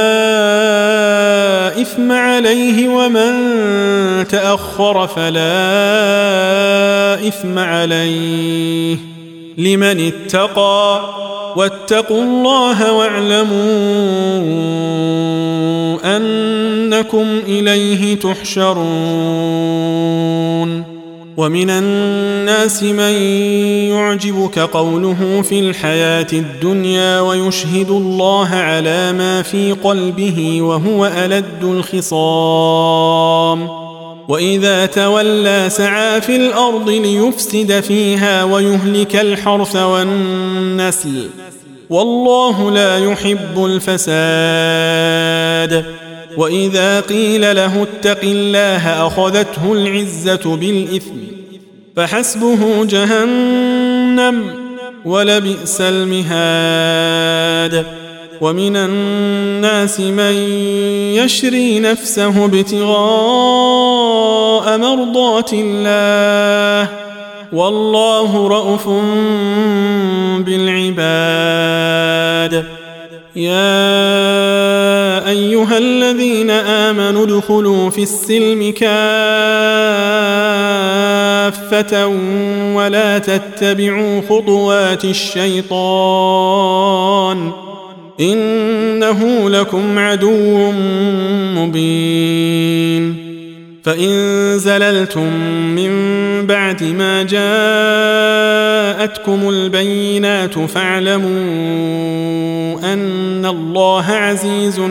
إثم عليه ومن تأخر فلا إثم عليه لمن اتقى واتقوا الله واعلموا أنكم إليه تحشرون ومن الناس من يعجبك قوله في الحياة الدنيا ويشهد الله على ما في قلبه وهو ألد الخصام وإذا تولى سعى في الأرض ليفسد فيها ويهلك الحرث والنسل والله لا يحب الفساد وإذا قيل له اتق الله أخذته العزة بالإثم فحسبه جهنم ولبئس المهاد ومن الناس من يشري نفسه ابتغاء مرضات الله والله رءوف بالعباد يا أيها الذين آمنوا ادخلوا في السلم كافة ولا تتبعوا خطوات الشيطان إنه لكم عدو مبين فإن زللتم من بعد ما جاءتكم البينات فاعلموا أن الله عزيز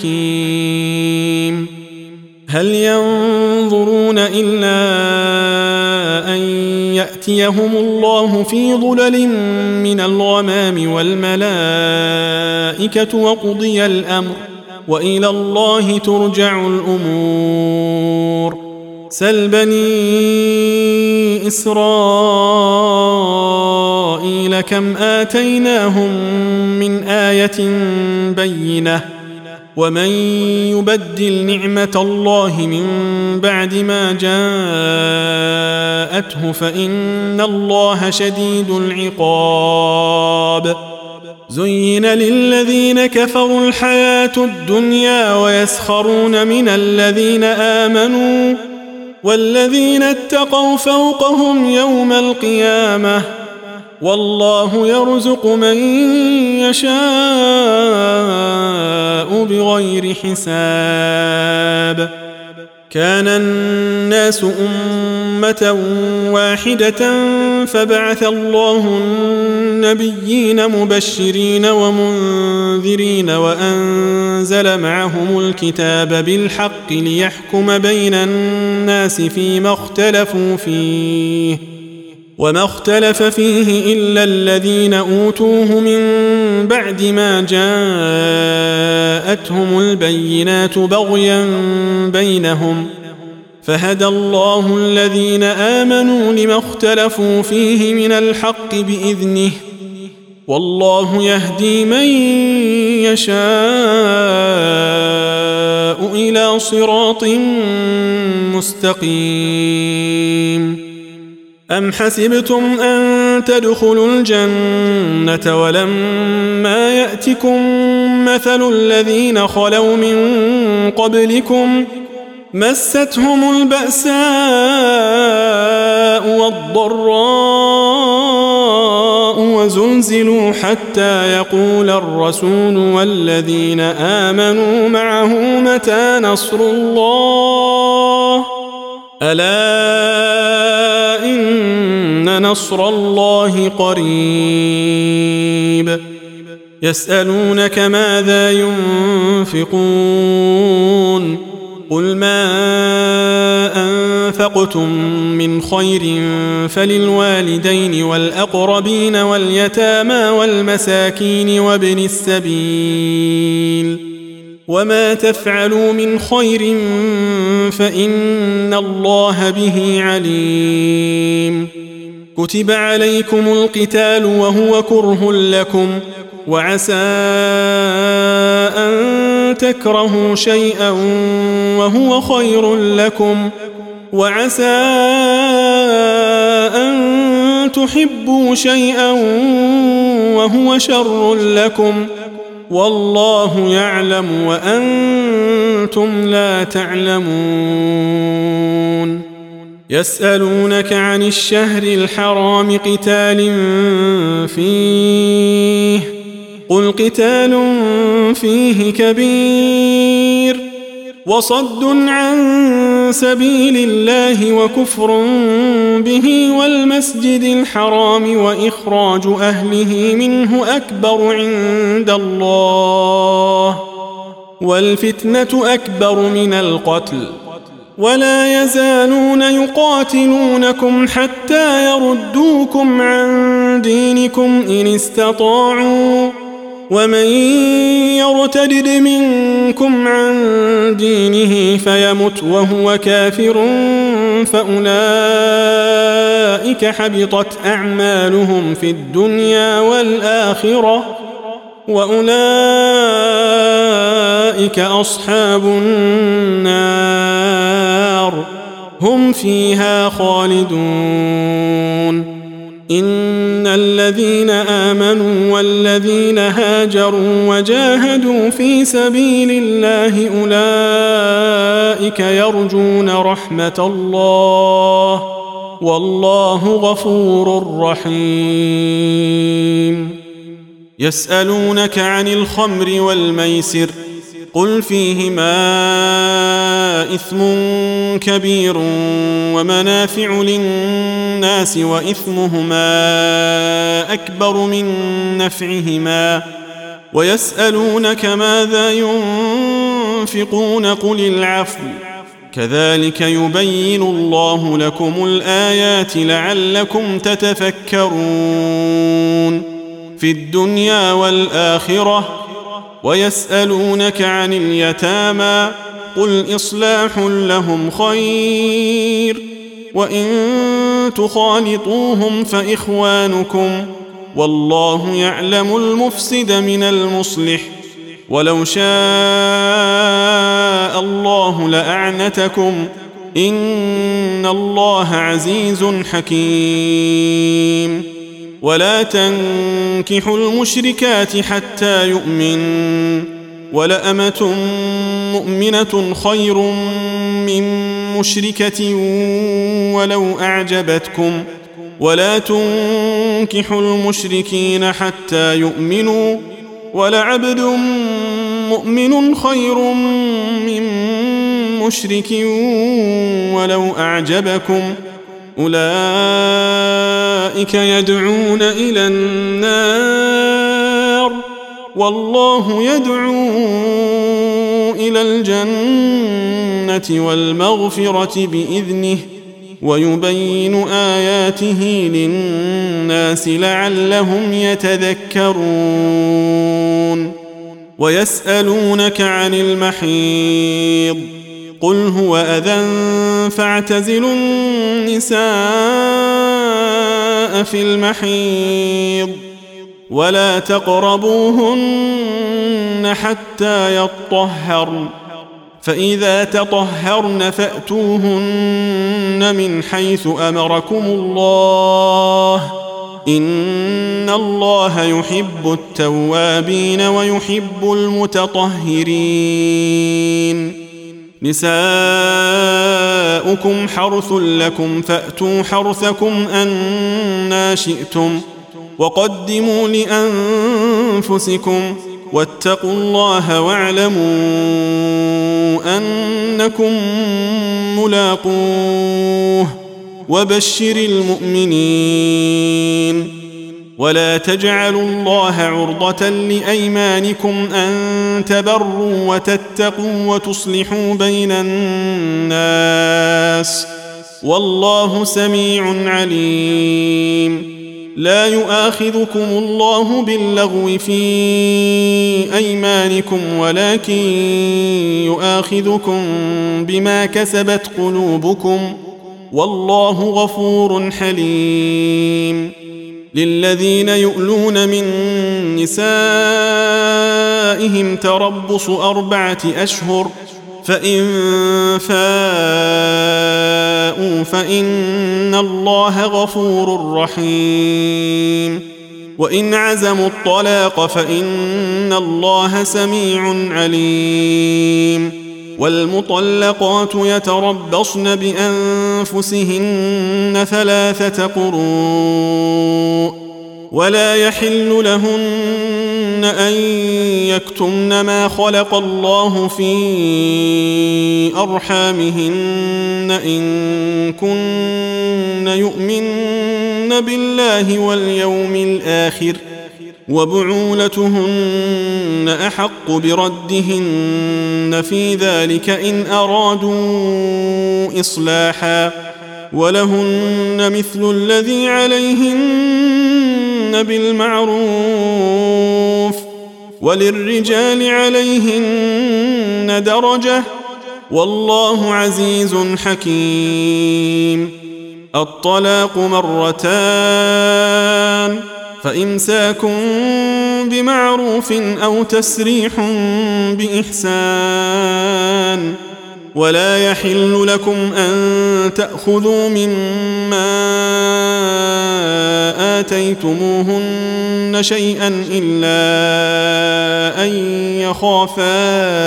حكيم هل ينظرون إلا أن يأتيهم الله في ظلل من الغمام والملائكة وقضي الأمر وإلى الله ترجع الأمور سل بني إسرائيل كم آتيناهم من آية بينة ومن يبدل نعمة الله من بعد ما جاءته فإن الله شديد العقاب زين للذين كفروا الحياة الدنيا ويسخرون من الذين آمنوا والذين اتقوا فوقهم يوم القيامة والله يرزق من يشاء بغير حساب كان الناس أمة واحدة فبعث الله النبيين مبشرين ومنذرين وأنزل معهم الكتاب بالحق ليحكم بين الناس فيما اختلفوا فيه وما اختلف فيه إلا الذين أوتوه من بعد ما جاءتهم البينات بغيا بينهم فهدى الله الذين آمنوا لما اختلفوا فيه من الحق بإذنه والله يهدي من يشاء إلى صراط مستقيم أم حسبتم أن تدخلوا الجنة ولما يأتكم مثل الذين خلوا من قبلكم مستهم البأساء والضراء وزلزلوا حتى يقول الرسول والذين آمنوا معه متى نصر الله ألا إن نصر الله قريب يسألونك ماذا ينفقون قل ما أنفقتم من خير فللوالدين والأقربين واليتامى والمساكين وابن السبيل وما تفعلوا من خير فإن الله به عليم كتب عليكم القتال وهو كره لكم وعسى أن تكرهوا شيئا وهو خير لكم وعسى أن تحبوا شيئا وهو شر لكم والله يعلم وأنتم لا تعلمون يسألونك عن الشهر الحرام قتال فيه قل قتال فيه كبير وصد عن سبيل الله وكفر به والمسجد الحرام وإخراج أهله منه أكبر عند الله والفتنة أكبر من القتل ولا يزالون يقاتلونكم حتى يردوكم عن دينكم إن استطاعوا ومن يرتد منكم عن دينه فيمت وهو كافر فأولئك حبطت أعمالهم في الدنيا والآخرة وأولئك أصحاب النار هم فيها خالدون إن الذين آمنوا والذين هاجروا وجاهدوا في سبيل الله أولئك يرجون رحمة الله والله غفور رحيم يسألونك عن الخمر والميسر قل فيهما إثم كبير ومنافع للناس وإثمهما أكبر من نفعهما ويسألونك ماذا ينفقون قل العفو كذلك يبين الله لكم الآيات لعلكم تتفكرون في الدنيا والآخرة ويسألونك عن اليتامى قل إصلاح لهم خير وإن تخالطوهم فإخوانكم والله يعلم المفسد من المصلح ولو شاء الله لأعنتكم إن الله عزيز حكيم ولا تنكحوا المشركات حتى يؤمن ولأمة مؤمنة خير من مشركة ولو أعجبتكم ولا تنكحوا المشركين حتى يؤمنوا ولعبد مؤمن خير من مشرك ولو أعجبكم أولئك يدعون إلى النار والله يدعو إلى الجنة والمغفرة بإذنه ويبين آياته للناس لعلهم يتذكرون ويسألونك عن المحيض قل هو أذى فاعتزلوا النساء في المحيض ولا تقربوهن حتى يطهرن فإذا تطهرن فأتوهن من حيث أمركم الله إن الله يحب التوابين ويحب المتطهرين نساؤكم حرث لكم فأتوا حرثكم أنى شئتم وقدموا لأنفسكم واتقوا الله واعلموا أنكم ملاقوه وبشر المؤمنين ولا تجعلوا الله عرضة لأيمانكم أن تبروا وتتقوا وتصلحوا بين الناس والله سميع عليم لا يؤاخذكم الله باللغو في أيمانكم ولكن يؤاخذكم بما كسبت قلوبكم والله غفور حليم للذين يؤلون من نسائهم تربص أربعة أشهر فإن فاءوا فإن الله غفور رحيم وإن عزموا الطلاق فإن الله سميع عليم والمطلقات يتربصن بأنفسهن ثلاثة قروء ولا يحل لهن أن يكتمن ما خلق الله في أرحامهن إن كن يؤمن بالله واليوم الآخر وبعولتهن أحق بردهن في ذلك إن أرادوا إصلاحا ولهن مثل الذي عليهن بالمعروف وللرجال عليهن درجة والله عزيز حكيم. الطلاق مرتان فإمساك بمعروف أو تسريح بإحسان ولا يحل لكم أن تأخذوا مما آتيتموهن شيئا إلا أن يخافا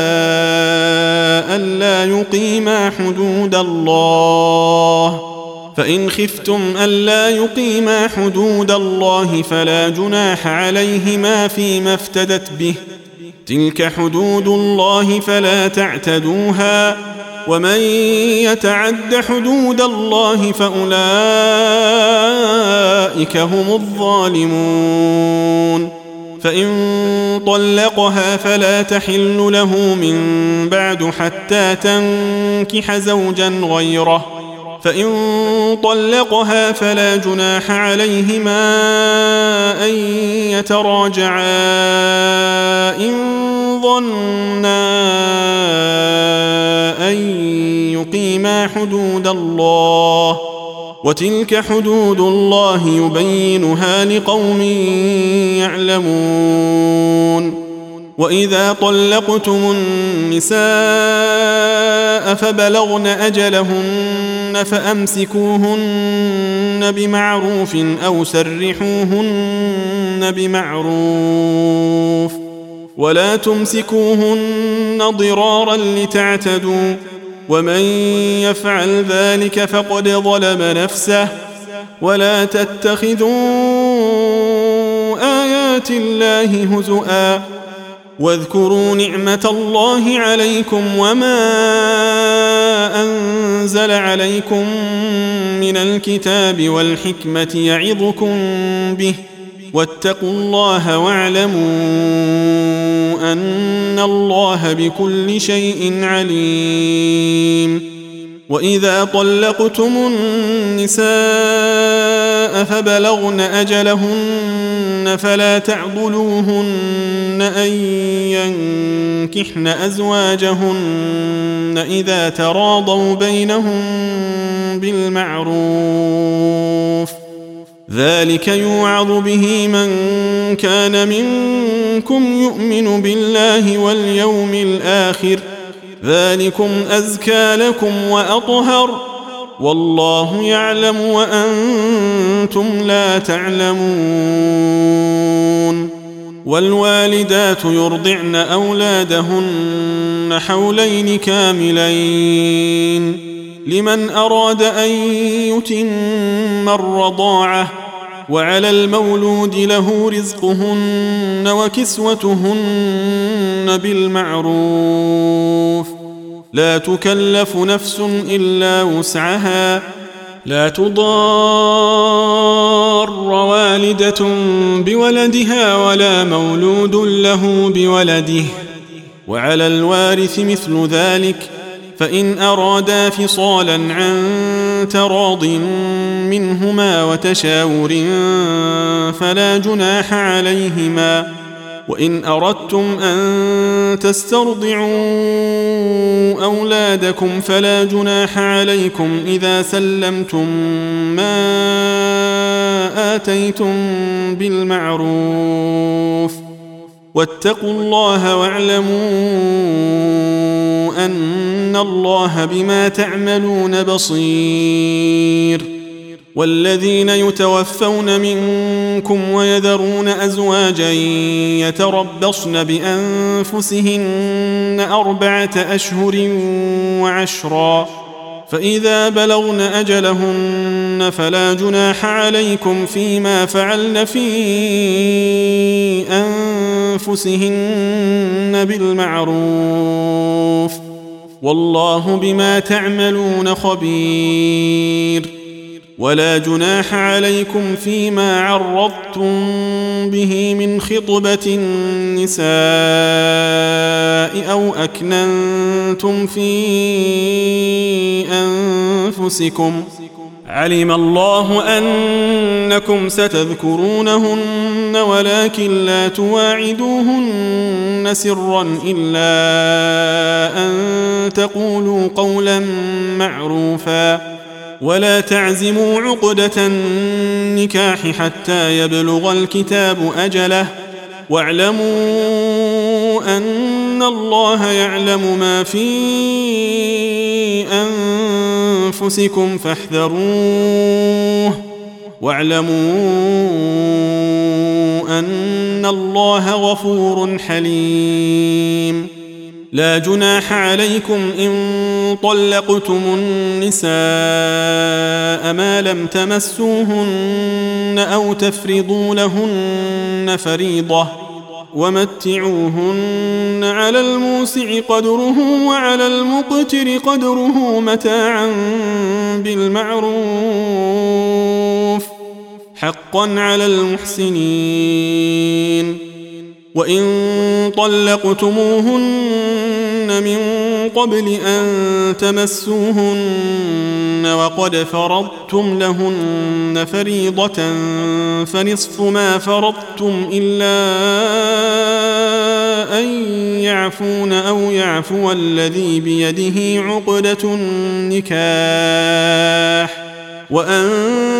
ألا يقيما حدود الله فإن خفتم ألا يقيما حدود الله فلا جناح عليهما فيما افتدت به تلك حدود الله فلا تعتدوها ومن يتعد حدود الله فأولئك هم الظالمون. فإن طلقها فلا تحل له من بعد حتى تنكح زوجا غيره فإن طلقها فلا جناح عليهما أن يتراجعا إن ظنا أن يقيما حدود الله وتلك حدود الله يبينها لقوم يعلمون. وإذا طلقتم النساء فبلغن أجلهن فأمسكوهن بمعروف أو سرحوهن بمعروف ولا تمسكوهن ضرارا لتعتدوا ومن يفعل ذلك فقد ظلم نفسه ولا تتخذوا آيات الله هزؤا واذكروا نعمة الله عليكم وما أنزل عليكم من الكتاب والحكمة يعظكم به واتقوا الله واعلموا أن الله بكل شيء عليم. وإذا طلقتم النساء فبلغن أجلهن فلا تعضلوهن أن ينكحن أزواجهن إذا تراضوا بينهم بالمعروف ذلك يوعظ به من كان منكم يؤمن بالله واليوم الآخر ذلكم أزكى لكم وأطهر والله يعلم وأنتم لا تعلمون. والوالدات يرضعن أولادهن حولين كاملين لمن أراد أن يتم الرضاعة وعلى المولود له رزقهن وكسوتهن بالمعروف لا تكلف نفس إلا وسعها لا تضار والدة بولدها ولا مولود له بولده وعلى الوارث مثل ذلك فإن أرادا فصالا عن تراض منهما وتشاور فلا جناح عليهما وإن أردتم أن تسترضعوا أولادكم فلا جناح عليكم إذا سلمتم ما آتيتم بالمعروف واتقوا الله واعلموا أن الله بما تعملون بصير. والذين يتوفون منكم ويذرون أزواجا يتربصن بأنفسهن أربعة أشهر وعشرا فإذا بلغن أجلهن فلا جناح عليكم فيما فعلن في أنفسهن بالمعروف والله بما تعملون خبير ولا جناح عليكم فيما عرضتم به من خطبة النساء أو أكننتم في أنفسكم علم الله أنكم ستذكرونهن ولكن لا تواعدوهن سرا إلا أن تقولوا قولا معروفا ولا تعزموا عقدة النكاح حتى يبلغ الكتاب أجله واعلموا أن الله يعلم ما في أنفسكم فاحذروه واعلموا أن الله غفور حليم لا جناح عليكم إن طلقتم النساء ما لم تمسوهن أو تفرضوا لهن فريضة ومتعوهن على الموسع قدره وعلى المقتر قدره متاعا بالمعروف حقا على المحسنين وإن طلقتموهن من قبل أن تمسوهن وقد فرضتم لهن فريضة فنصف ما فرضتم إلا أن يعفون أو يعفو الذي بيده عقدة النكاح وأن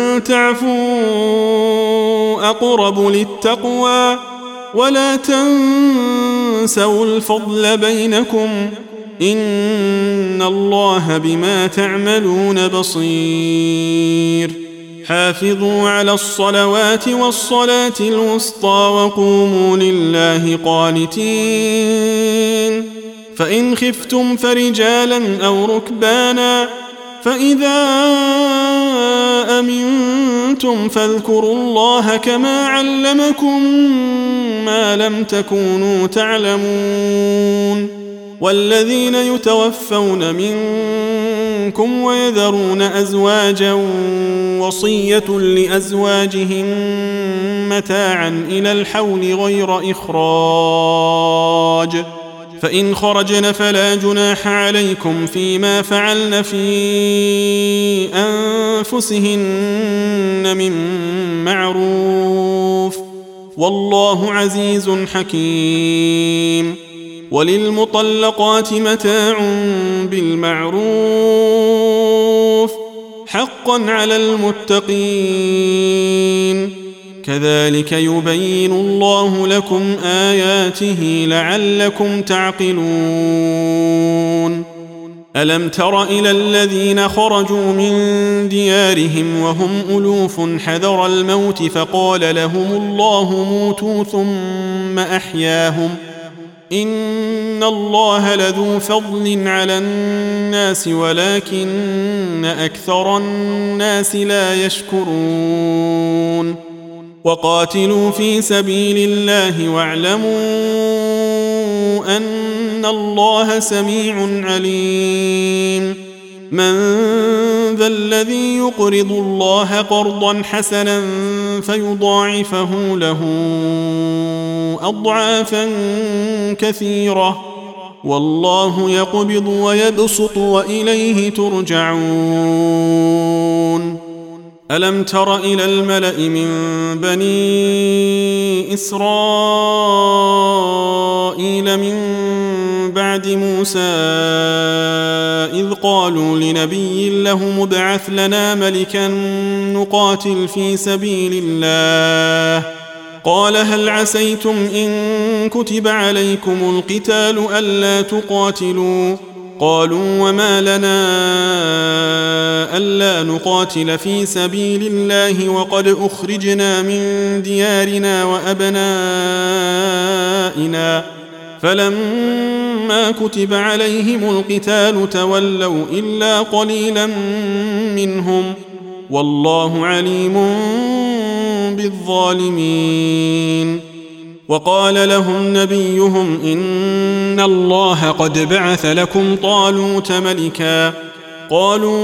تعفوا أقرب للتقوى ولا تنسوا الفضل بينكم إن الله بما تعملون بصير حافظوا على الصلوات والصلاة الوسطى وقوموا لله قانتين فإن خفتم فرجالا أو ركبانا فإذا أمنتم فاذكروا الله كما علمكم ما لم تكونوا تعلمون والذين يتوفون منكم ويذرون أزواجا وصية لأزواجهم متاعا إلى الحول غير إخراج فإن خرجن فلا جناح عليكم فيما فعلن في أنفسهن من معروف والله عزيز حكيم وللمطلقات متاع بالمعروف حقا على المتقين كذلك يبين الله لكم آياته لعلكم تعقلون ألم تر إلى الذين خرجوا من ديارهم وهم ألوف حذر الموت فقال لهم الله موتوا ثم أحياهم إن الله لذو فضل على الناس ولكن أكثر الناس لا يشكرون وقاتلوا في سبيل الله واعلموا أن الله سميع عليم من ذا الذي يقرض الله قرضا حسنا فيضاعفه له أضعافا كثيرة والله يقبض ويبسط وإليه ترجعون ألم تر إلى الملأ من بني إسرائيل من بعد موسى إذ قالوا لنبي له ابعث لنا ملكا نقاتل في سبيل الله قال هل عسيتم إن كتب عليكم القتال ألا تقاتلوا قالوا وما لنا ألا نقاتل في سبيل الله وقد أخرجنا من ديارنا وأبنائنا فلما كتب عليهم القتال تولوا إلا قليلا منهم والله عليم بالظالمين وقال لهم نبيهم إن الله قد بعث لكم طالوت ملكا قالوا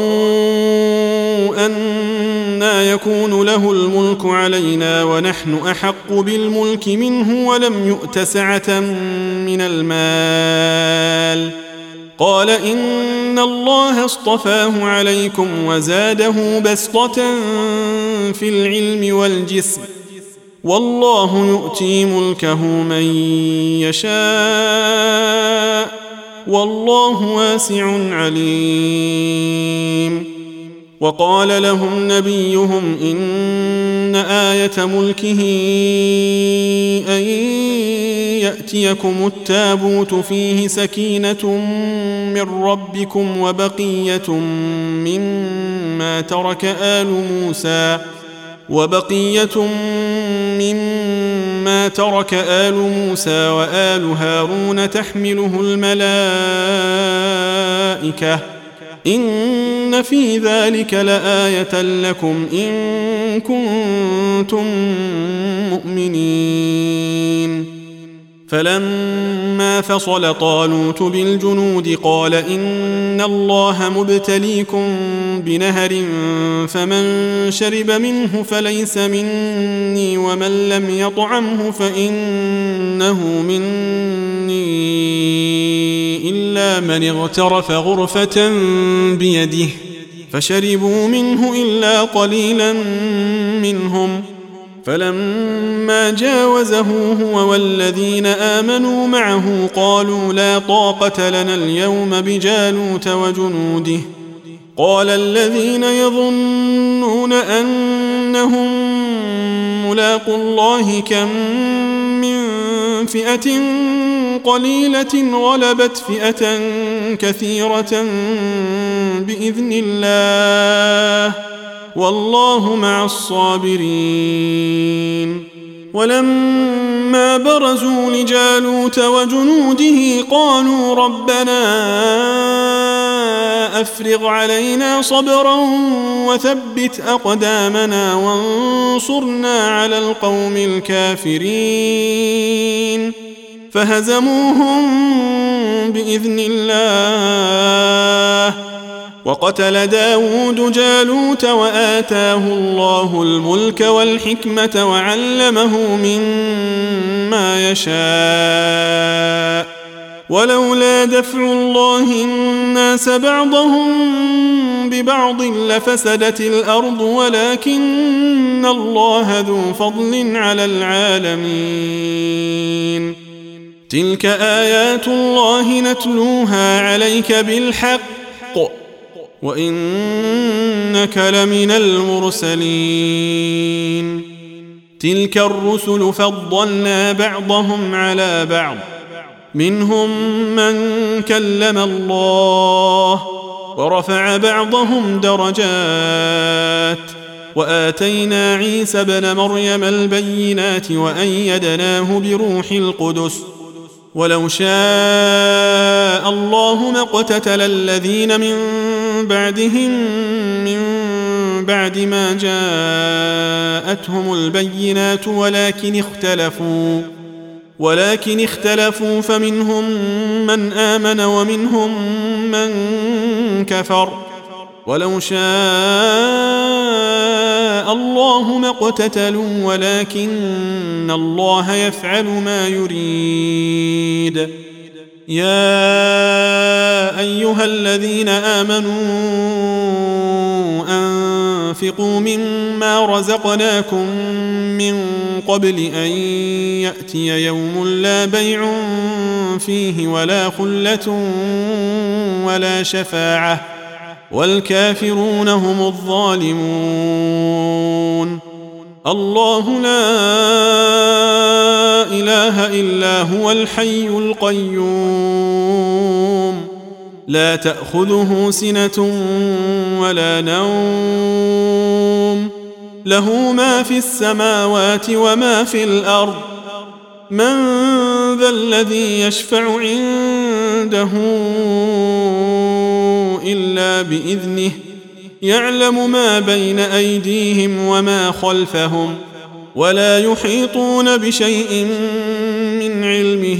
أنى يكون له الملك علينا ونحن أحق بالملك منه ولم يؤت سعة من المال قال إن الله اصطفاه عليكم وزاده بسطة في العلم والجسم والله يؤتي ملكه من يشاء والله واسع عليم وقال لهم نبيهم إن آية ملكه أن يأتيكم التابوت فيه سكينة من ربكم وبقية مما ترك آل موسى وبقية مما ترك آل موسى وآل هارون تحمله الملائكة إن في ذلك لآية لكم إن كنتم مؤمنين فلما فصل طالوت بالجنود قال إن الله مبتليكم بنهر فمن شرب منه فليس مني ومن لم يطعمه فإنه مني إلا من اغترف غرفة بيده فشربوا منه إلا قليلا منهم فلما جاوزه هو والذين آمنوا معه قالوا لا طاقة لنا اليوم بجالوت وجنوده قال الذين يظنون أنهم ملاقوا الله كم من فئة قليلة غلبت فئة كثيرة بإذن الله والله مع الصابرين ولما برزوا لجالوت وجنوده قالوا ربنا أفرغ علينا صبرا وثبت أقدامنا وانصرنا على القوم الكافرين فهزموهم بإذن الله وقتل داود جالوت وآتاه الله الملك والحكمة وعلمه مما يشاء ولولا دفع الله الناس بعضهم ببعض لفسدت الأرض ولكن الله ذو فضل على العالمين تلك آيات الله نتلوها عليك بالحق وإنك لمن المرسلين تلك الرسل فضلنا بعضهم على بعض منهم من كلم الله ورفع بعضهم درجات وآتينا عيسى ابن مريم البينات وأيدناه بروح القدس ولو شاء الله ما اقتتل الذين من بعدهم من بعد ما جاءتهم البينات ولكن اختلفوا ولكن اختلفوا فمنهم من آمن ومنهم من كفر ولو شاء الله ما اقتتلوا ولكن الله يفعل ما يريد يا أيها الذين آمنوا أنفقوا مما رزقناكم من قبل أن يأتي يوم لا بيع فيه ولا خلة ولا شفاعة والكافرون هم الظالمون الله لا إله إلا هو الحي القيوم لا تأخذه سنة ولا نوم له ما في السماوات وما في الأرض من ذا الذي يشفع عنده إلا بإذنه يعلم ما بين أيديهم وما خلفهم ولا يحيطون بشيء من علمه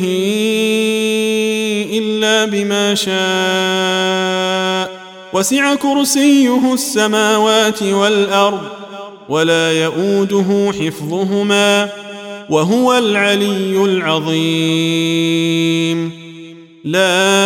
إلا بما شاء وسع كرسيه السماوات والأرض ولا يؤوده حفظهما وهو العلي العظيم. لا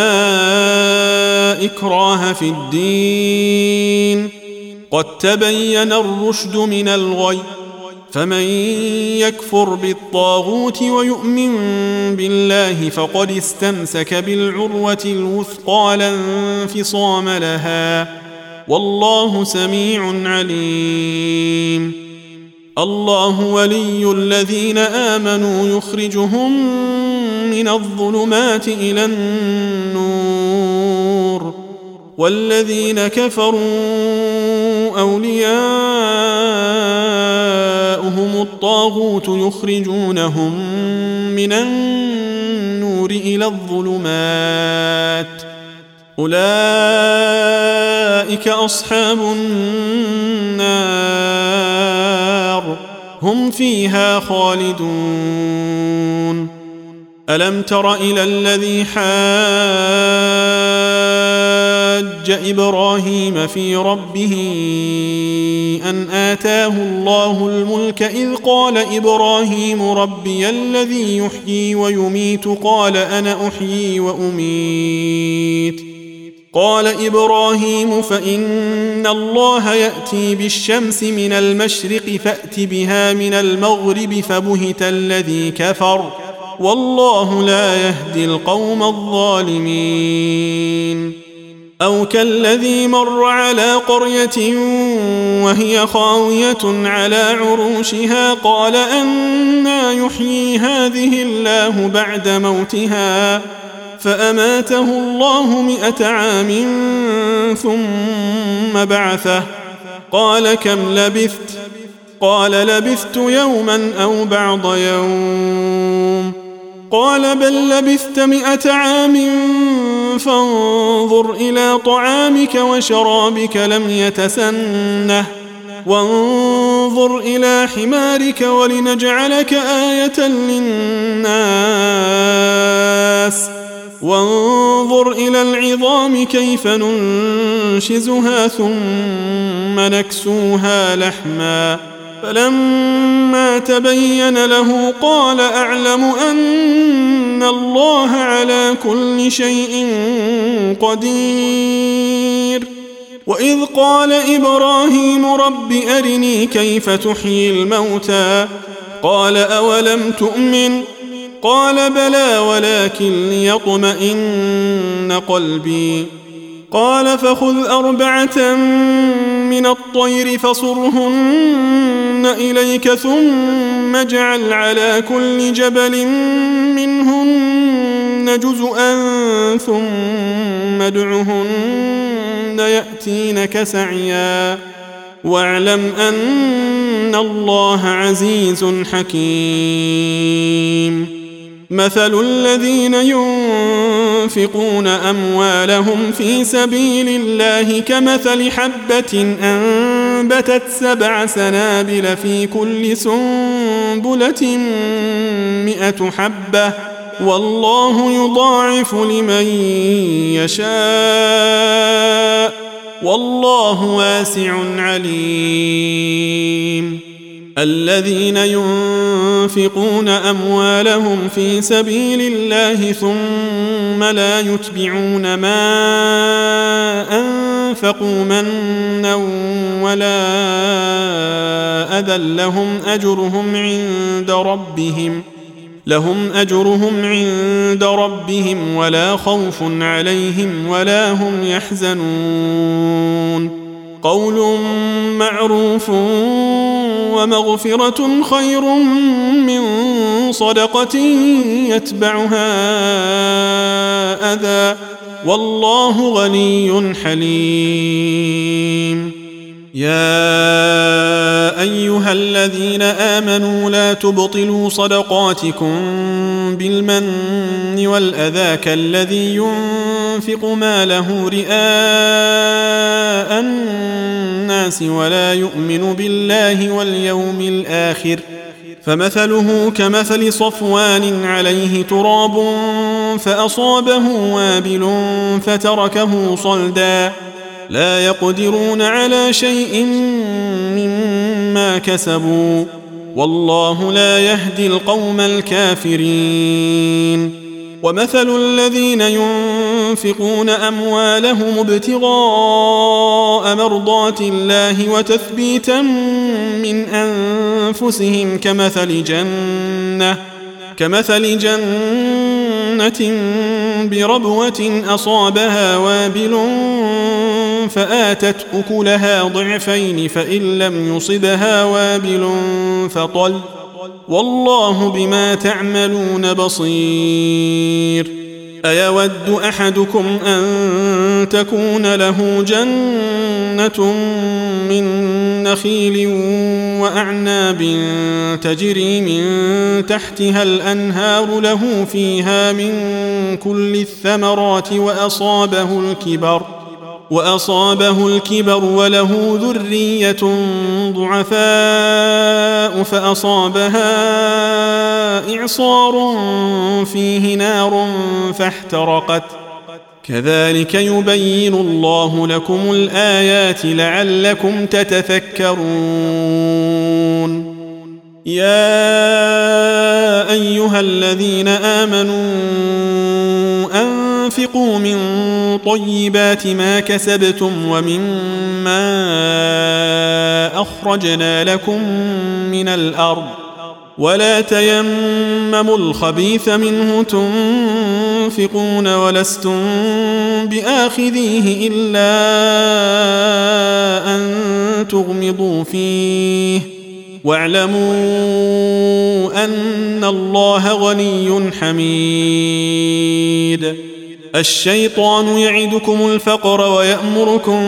إكراه في الدين قد تبين الرشد من الغي فمن يكفر بالطاغوت ويؤمن بالله فقد استمسك بالعروة الوثقى لا انفصام لها والله سميع عليم. الله ولي الذين آمنوا يخرجهم من الظلمات إلى النور والذين كفروا أولياؤهم الطاغوت يخرجونهم من النور إلى الظلمات أولئك أصحاب النار هم فيها خالدون. ألم تر إلى الذي حاج إبراهيم في ربه أن آتاه الله الملك إذ قال إبراهيم ربي الذي يحيي ويميت قال أنا أحيي وأميت قال إبراهيم فإن الله يأتي بالشمس من المشرق فأت بها من المغرب فبهت الذي كفر والله لا يهدي القوم الظالمين. أو كالذي مر على قرية وهي خاوية على عروشها قال أنى يحيي هذه الله بعد موتها فأماته الله مئة عام ثم بعثه قال كم لبثت قال لبثت يوما أو بعض يوم قال بل لبثت مئة عام فانظر إلى طعامك وشرابك لم يتسنه وانظر إلى حمارك ولنجعلك آية للناس وانظر إلى العظام كيف ننشزها ثم نكسوها لحما فلما تبين له قال أعلم أن الله على كل شيء قدير. وإذ قال إبراهيم رب أرني كيف تحيي الموتى قال أولم تؤمن قال بلى ولكن ليطمئن قلبي قال فخذ أربعة من الطير فصرهن إليك ثم اجعل على كل جبل منهن جزءا ثم ادعهن يأتينك سعيا واعلم أن الله عزيز حكيم. مثل الذين ينفقون أموالهم في سبيل الله كمثل حبة أنبتت سبع سنابل في كل سنبلة مئة حبة والله يضاعف لمن يشاء والله واسع عليم. الذين ينفقون أموالهم في سبيل الله ثم لا يتبعون ما أنفقوا منا ولا أذى لهم أجرهم عند ربهم لهم أجرهم عند ربهم ولا خوف عليهم ولا هم يحزنون. قول معروف ومغفرة خير من صدقة يتبعها أذى والله غني حليم. يا أيها الذين آمنوا لا تبطلوا صدقاتكم بالمن والأذى كالذي ينفق ماله رئاء الناس ولا يؤمن بالله واليوم الآخر فمثله كمثل صفوان عليه تراب فأصابه وابل فتركه صلدا لا يقدرون على شيء مما كسبوا والله لا يهدي القوم الكافرين ومثل الذين ينفقون أموالهم ابتغاء مرضات الله وتثبيتا من أنفسهم كمثل جنة كمثل جنة بربوة أصابها وابل فآتت أكلها ضعفين فإن لم يصبها وابل فطل والله بما تعملون بصير أيود أحدكم أن تكون له جنة من نخيل وأعناب تجري من تحتها الأنهار له فيها من كل الثمرات وأصابه الكبر وأصابه الكبر وله ذرية ضعفاء فأصابها إعصار فيه نار فاحترقت كذلك يبين الله لكم الآيات لعلكم تتفكرون يا أيها الذين آمنوا أنفقوا من طيبات ما كسبتم ومما أخرجنا لكم من الأرض ولا تيمموا الخبيث منه تنفقون ولستم بآخذيه إلا أن تغمضوا فيه واعلموا أن الله غني حميد الشيطان يعدكم الفقر ويأمركم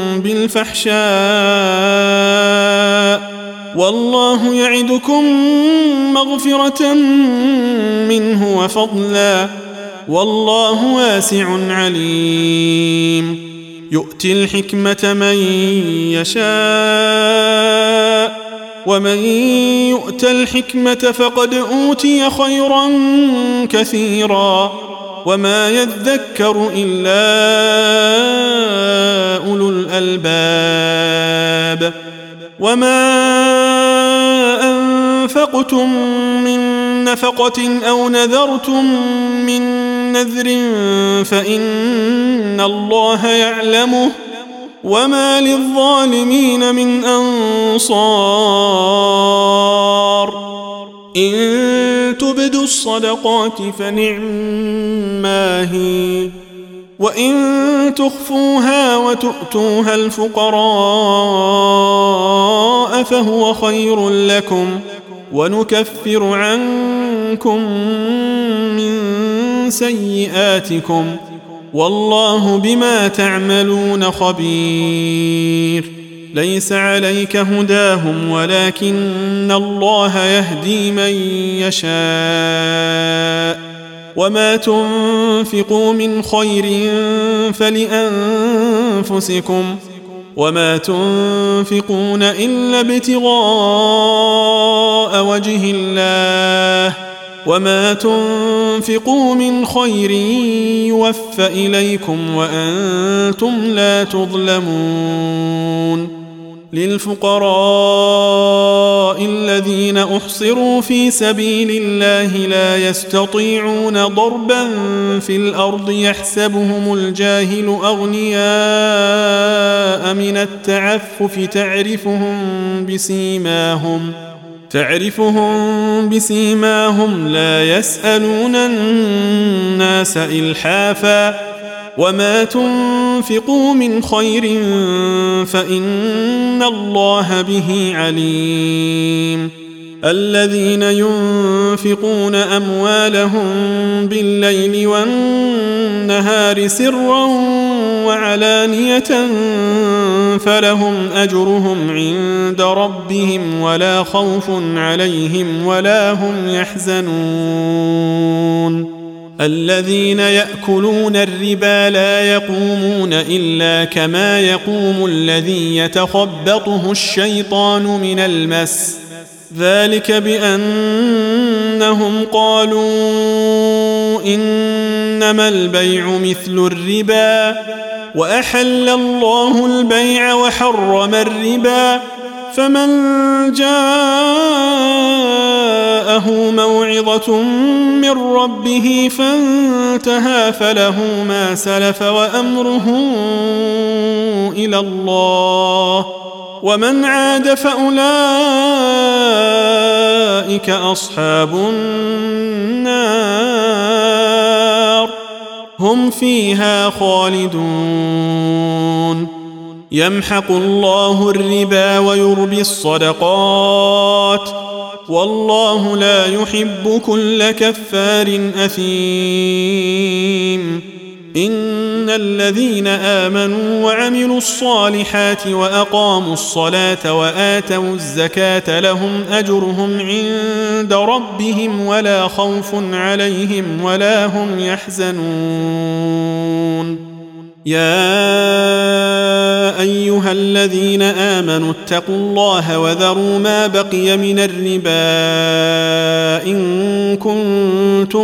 بالفحشاء والله يعدكم مغفرة منه وفضلا والله واسع عليم يؤتي الحكمة من يشاء ومن يؤت الحكمة فقد أوتي خيرا كثيرا وما يذكر إلا أولو الألباب وما أنفقتم من نفقة أو نذرتم من نذر فإن الله يعلمه وما للظالمين من أنصار إن تبدوا الصدقات فنعما هي وإن تخفوها وتؤتوها الفقراء فهو خير لكم ونكفر عنكم من سيئاتكم والله بما تعملون خبير ليس عليك هداهم ولكن الله يهدي من يشاء وما تنفقوا من خير فلأنفسكم وما تنفقون إلا ابتغاء وجه الله وما تنفقوا من خير يوفى إليكم وأنتم لا تظلمون للفقراء الذين أحصروا في سبيل الله لا يستطيعون ضربا في الأرض يحسبهم الجاهل أغنياء من التعفف تعرفهم بسيماهم تعرفهم بسيماهم لا يسألون الناس إلحافا وما تنفقوا من خير فإن الله به عليم الذين ينفقون أموالهم بالليل والنهار سرا وعلانية فلهم أجرهم عند ربهم ولا خوف عليهم ولا هم يحزنون الذين يأكلون الربا لا يقومون إلا كما يقوم الذي يتخبطه الشيطان من المس ذلك بأنهم قالوا إنما البيع مثل الربا وأحل الله البيع وحرم الربا فمن جاءه موعظة من ربه فانتهى فله ما سلف وأمره إلى الله ومن عاد فأولئك أصحاب النار هم فيها خالدون يمحق الله الربا ويربي الصدقات والله لا يحب كل كفار أثيم إن الذين آمنوا وعملوا الصالحات وأقاموا الصلاة وآتوا الزكاة لهم أجرهم عند ربهم ولا خوف عليهم ولا هم يحزنون يا أيها الذين آمنوا اتقوا الله وذروا ما بقي من الربا إن كنتم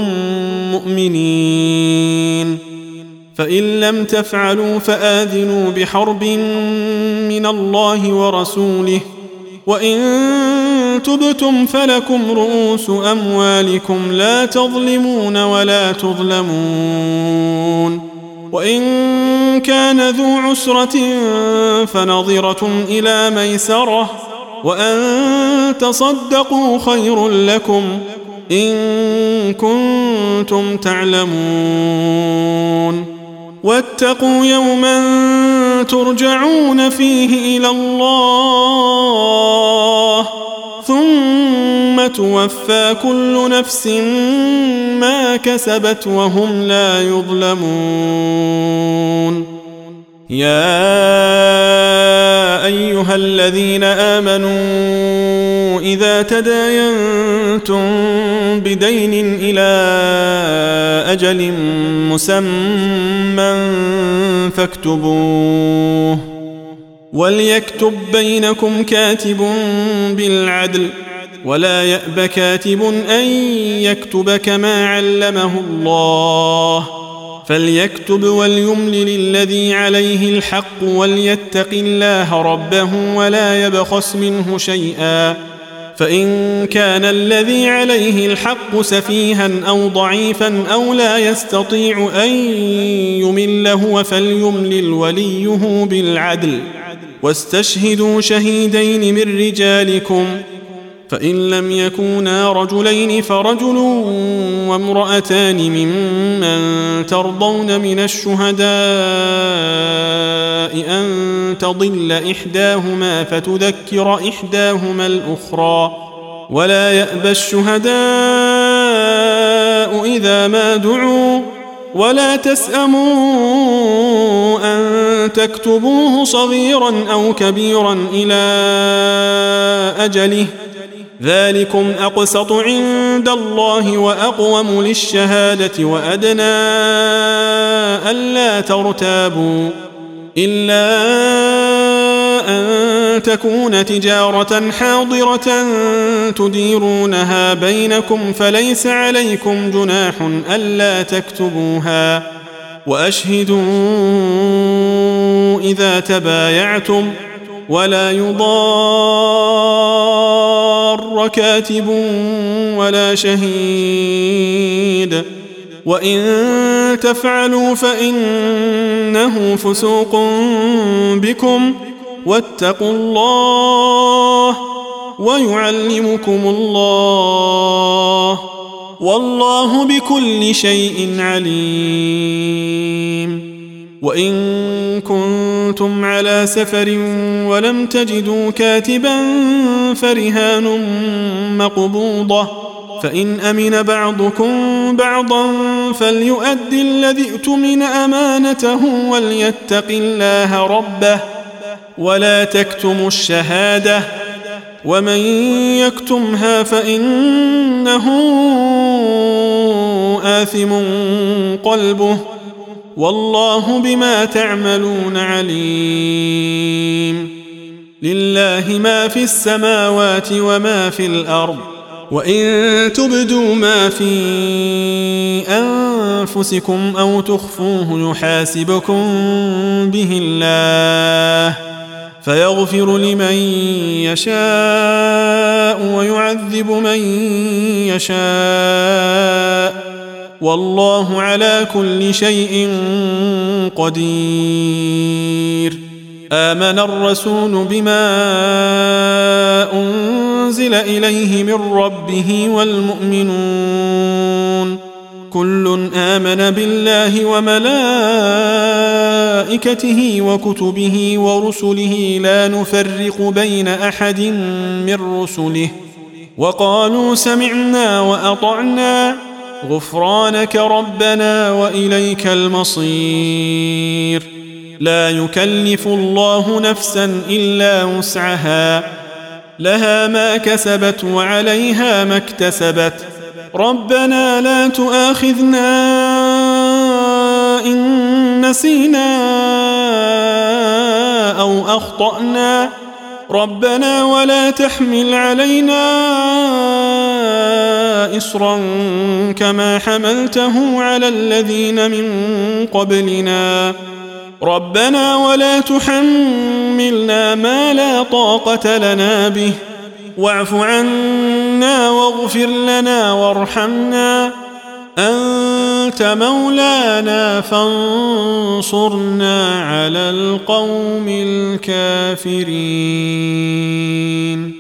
مؤمنين فإن لم تفعلوا فآذنوا بحرب من الله ورسوله وإن تبتم فلكم رؤوس أموالكم لا تظلمون ولا تظلمون وإن كان ذو عسرة فنظرة إلى ميسرة وأن تصدقوا خير لكم إن كنتم تعلمون واتقوا يوما ترجعون فيه إلى الله ثم توفى كل نفس ما كسبت وهم لا يظلمون يا أيها الذين آمنوا إذا تداينتم بدين إلى أجل مسمى فاكتبوه وليكتب بينكم كاتب بالعدل ولا يأب كاتب أن يكتب كما علمه الله فليكتب وليملل الذي عليه الحق وليتق الله ربه ولا يبخس منه شيئا فإن كان الذي عليه الحق سفيها أو ضعيفا أو لا يستطيع أن يمل هو فليملل وليه بالعدل واستشهدوا شهيدين من رجالكم فإن لم يكونا رجلين فرجل وامرأتان ممن ترضون من الشهداء أن تضل إحداهما فتذكر إحداهما الأخرى ولا يأبى الشهداء إذا ما دعوا ولا تسأموا أن تكتبوه صغيرا أو كبيرا إلى أجله ذلكم أقسط عند الله وأقوم للشهادة وأدنى ألا ترتابوا إلا أن تكون تجارة حاضرة تديرونها بينكم فليس عليكم جناح ألا تكتبوها وأشهدوا إذا تبايعتم ولا يضار كاتب ولا شهيد وإن تفعلوا فإنه فسوق بكم واتقوا الله ويعلمكم الله والله بكل شيء عليم وإن كنتم على سفر ولم تجدوا كاتبا فرهان مقبوضة فإن أمن بعضكم بعضا فليؤدي الذي اؤتمن أمانته وليتق الله ربه ولا تكتموا الشهادة ومن يكتمها فإنه آثم قلبه والله بما تعملون عليم لله ما في السماوات وما في الأرض وإن تبدوا ما في أنفسكم أو تخفوه يحاسبكم به الله فيغفر لمن يشاء ويعذب من يشاء والله على كل شيء قدير. آمن الرسول بما أنزل إليه من ربه والمؤمنون كل آمن بالله وملائكته وكتبه ورسله لا نفرق بين أحد من رسله وقالوا سمعنا وأطعنا غفرانك ربنا وإليك المصير. لا يكلف الله نفسا إلا وسعها لها ما كسبت وعليها ما اكتسبت ربنا لا تؤاخذنا إن نسينا أو أخطأنا ربنا ولا تحمل علينا إصرا كما حملته على الذين من قبلنا ربنا ولا تحملنا ما لا طاقة لنا به واعف عنا واغفر لنا وارحمنا أنت مولانا فانصرنا على القوم الكافرين.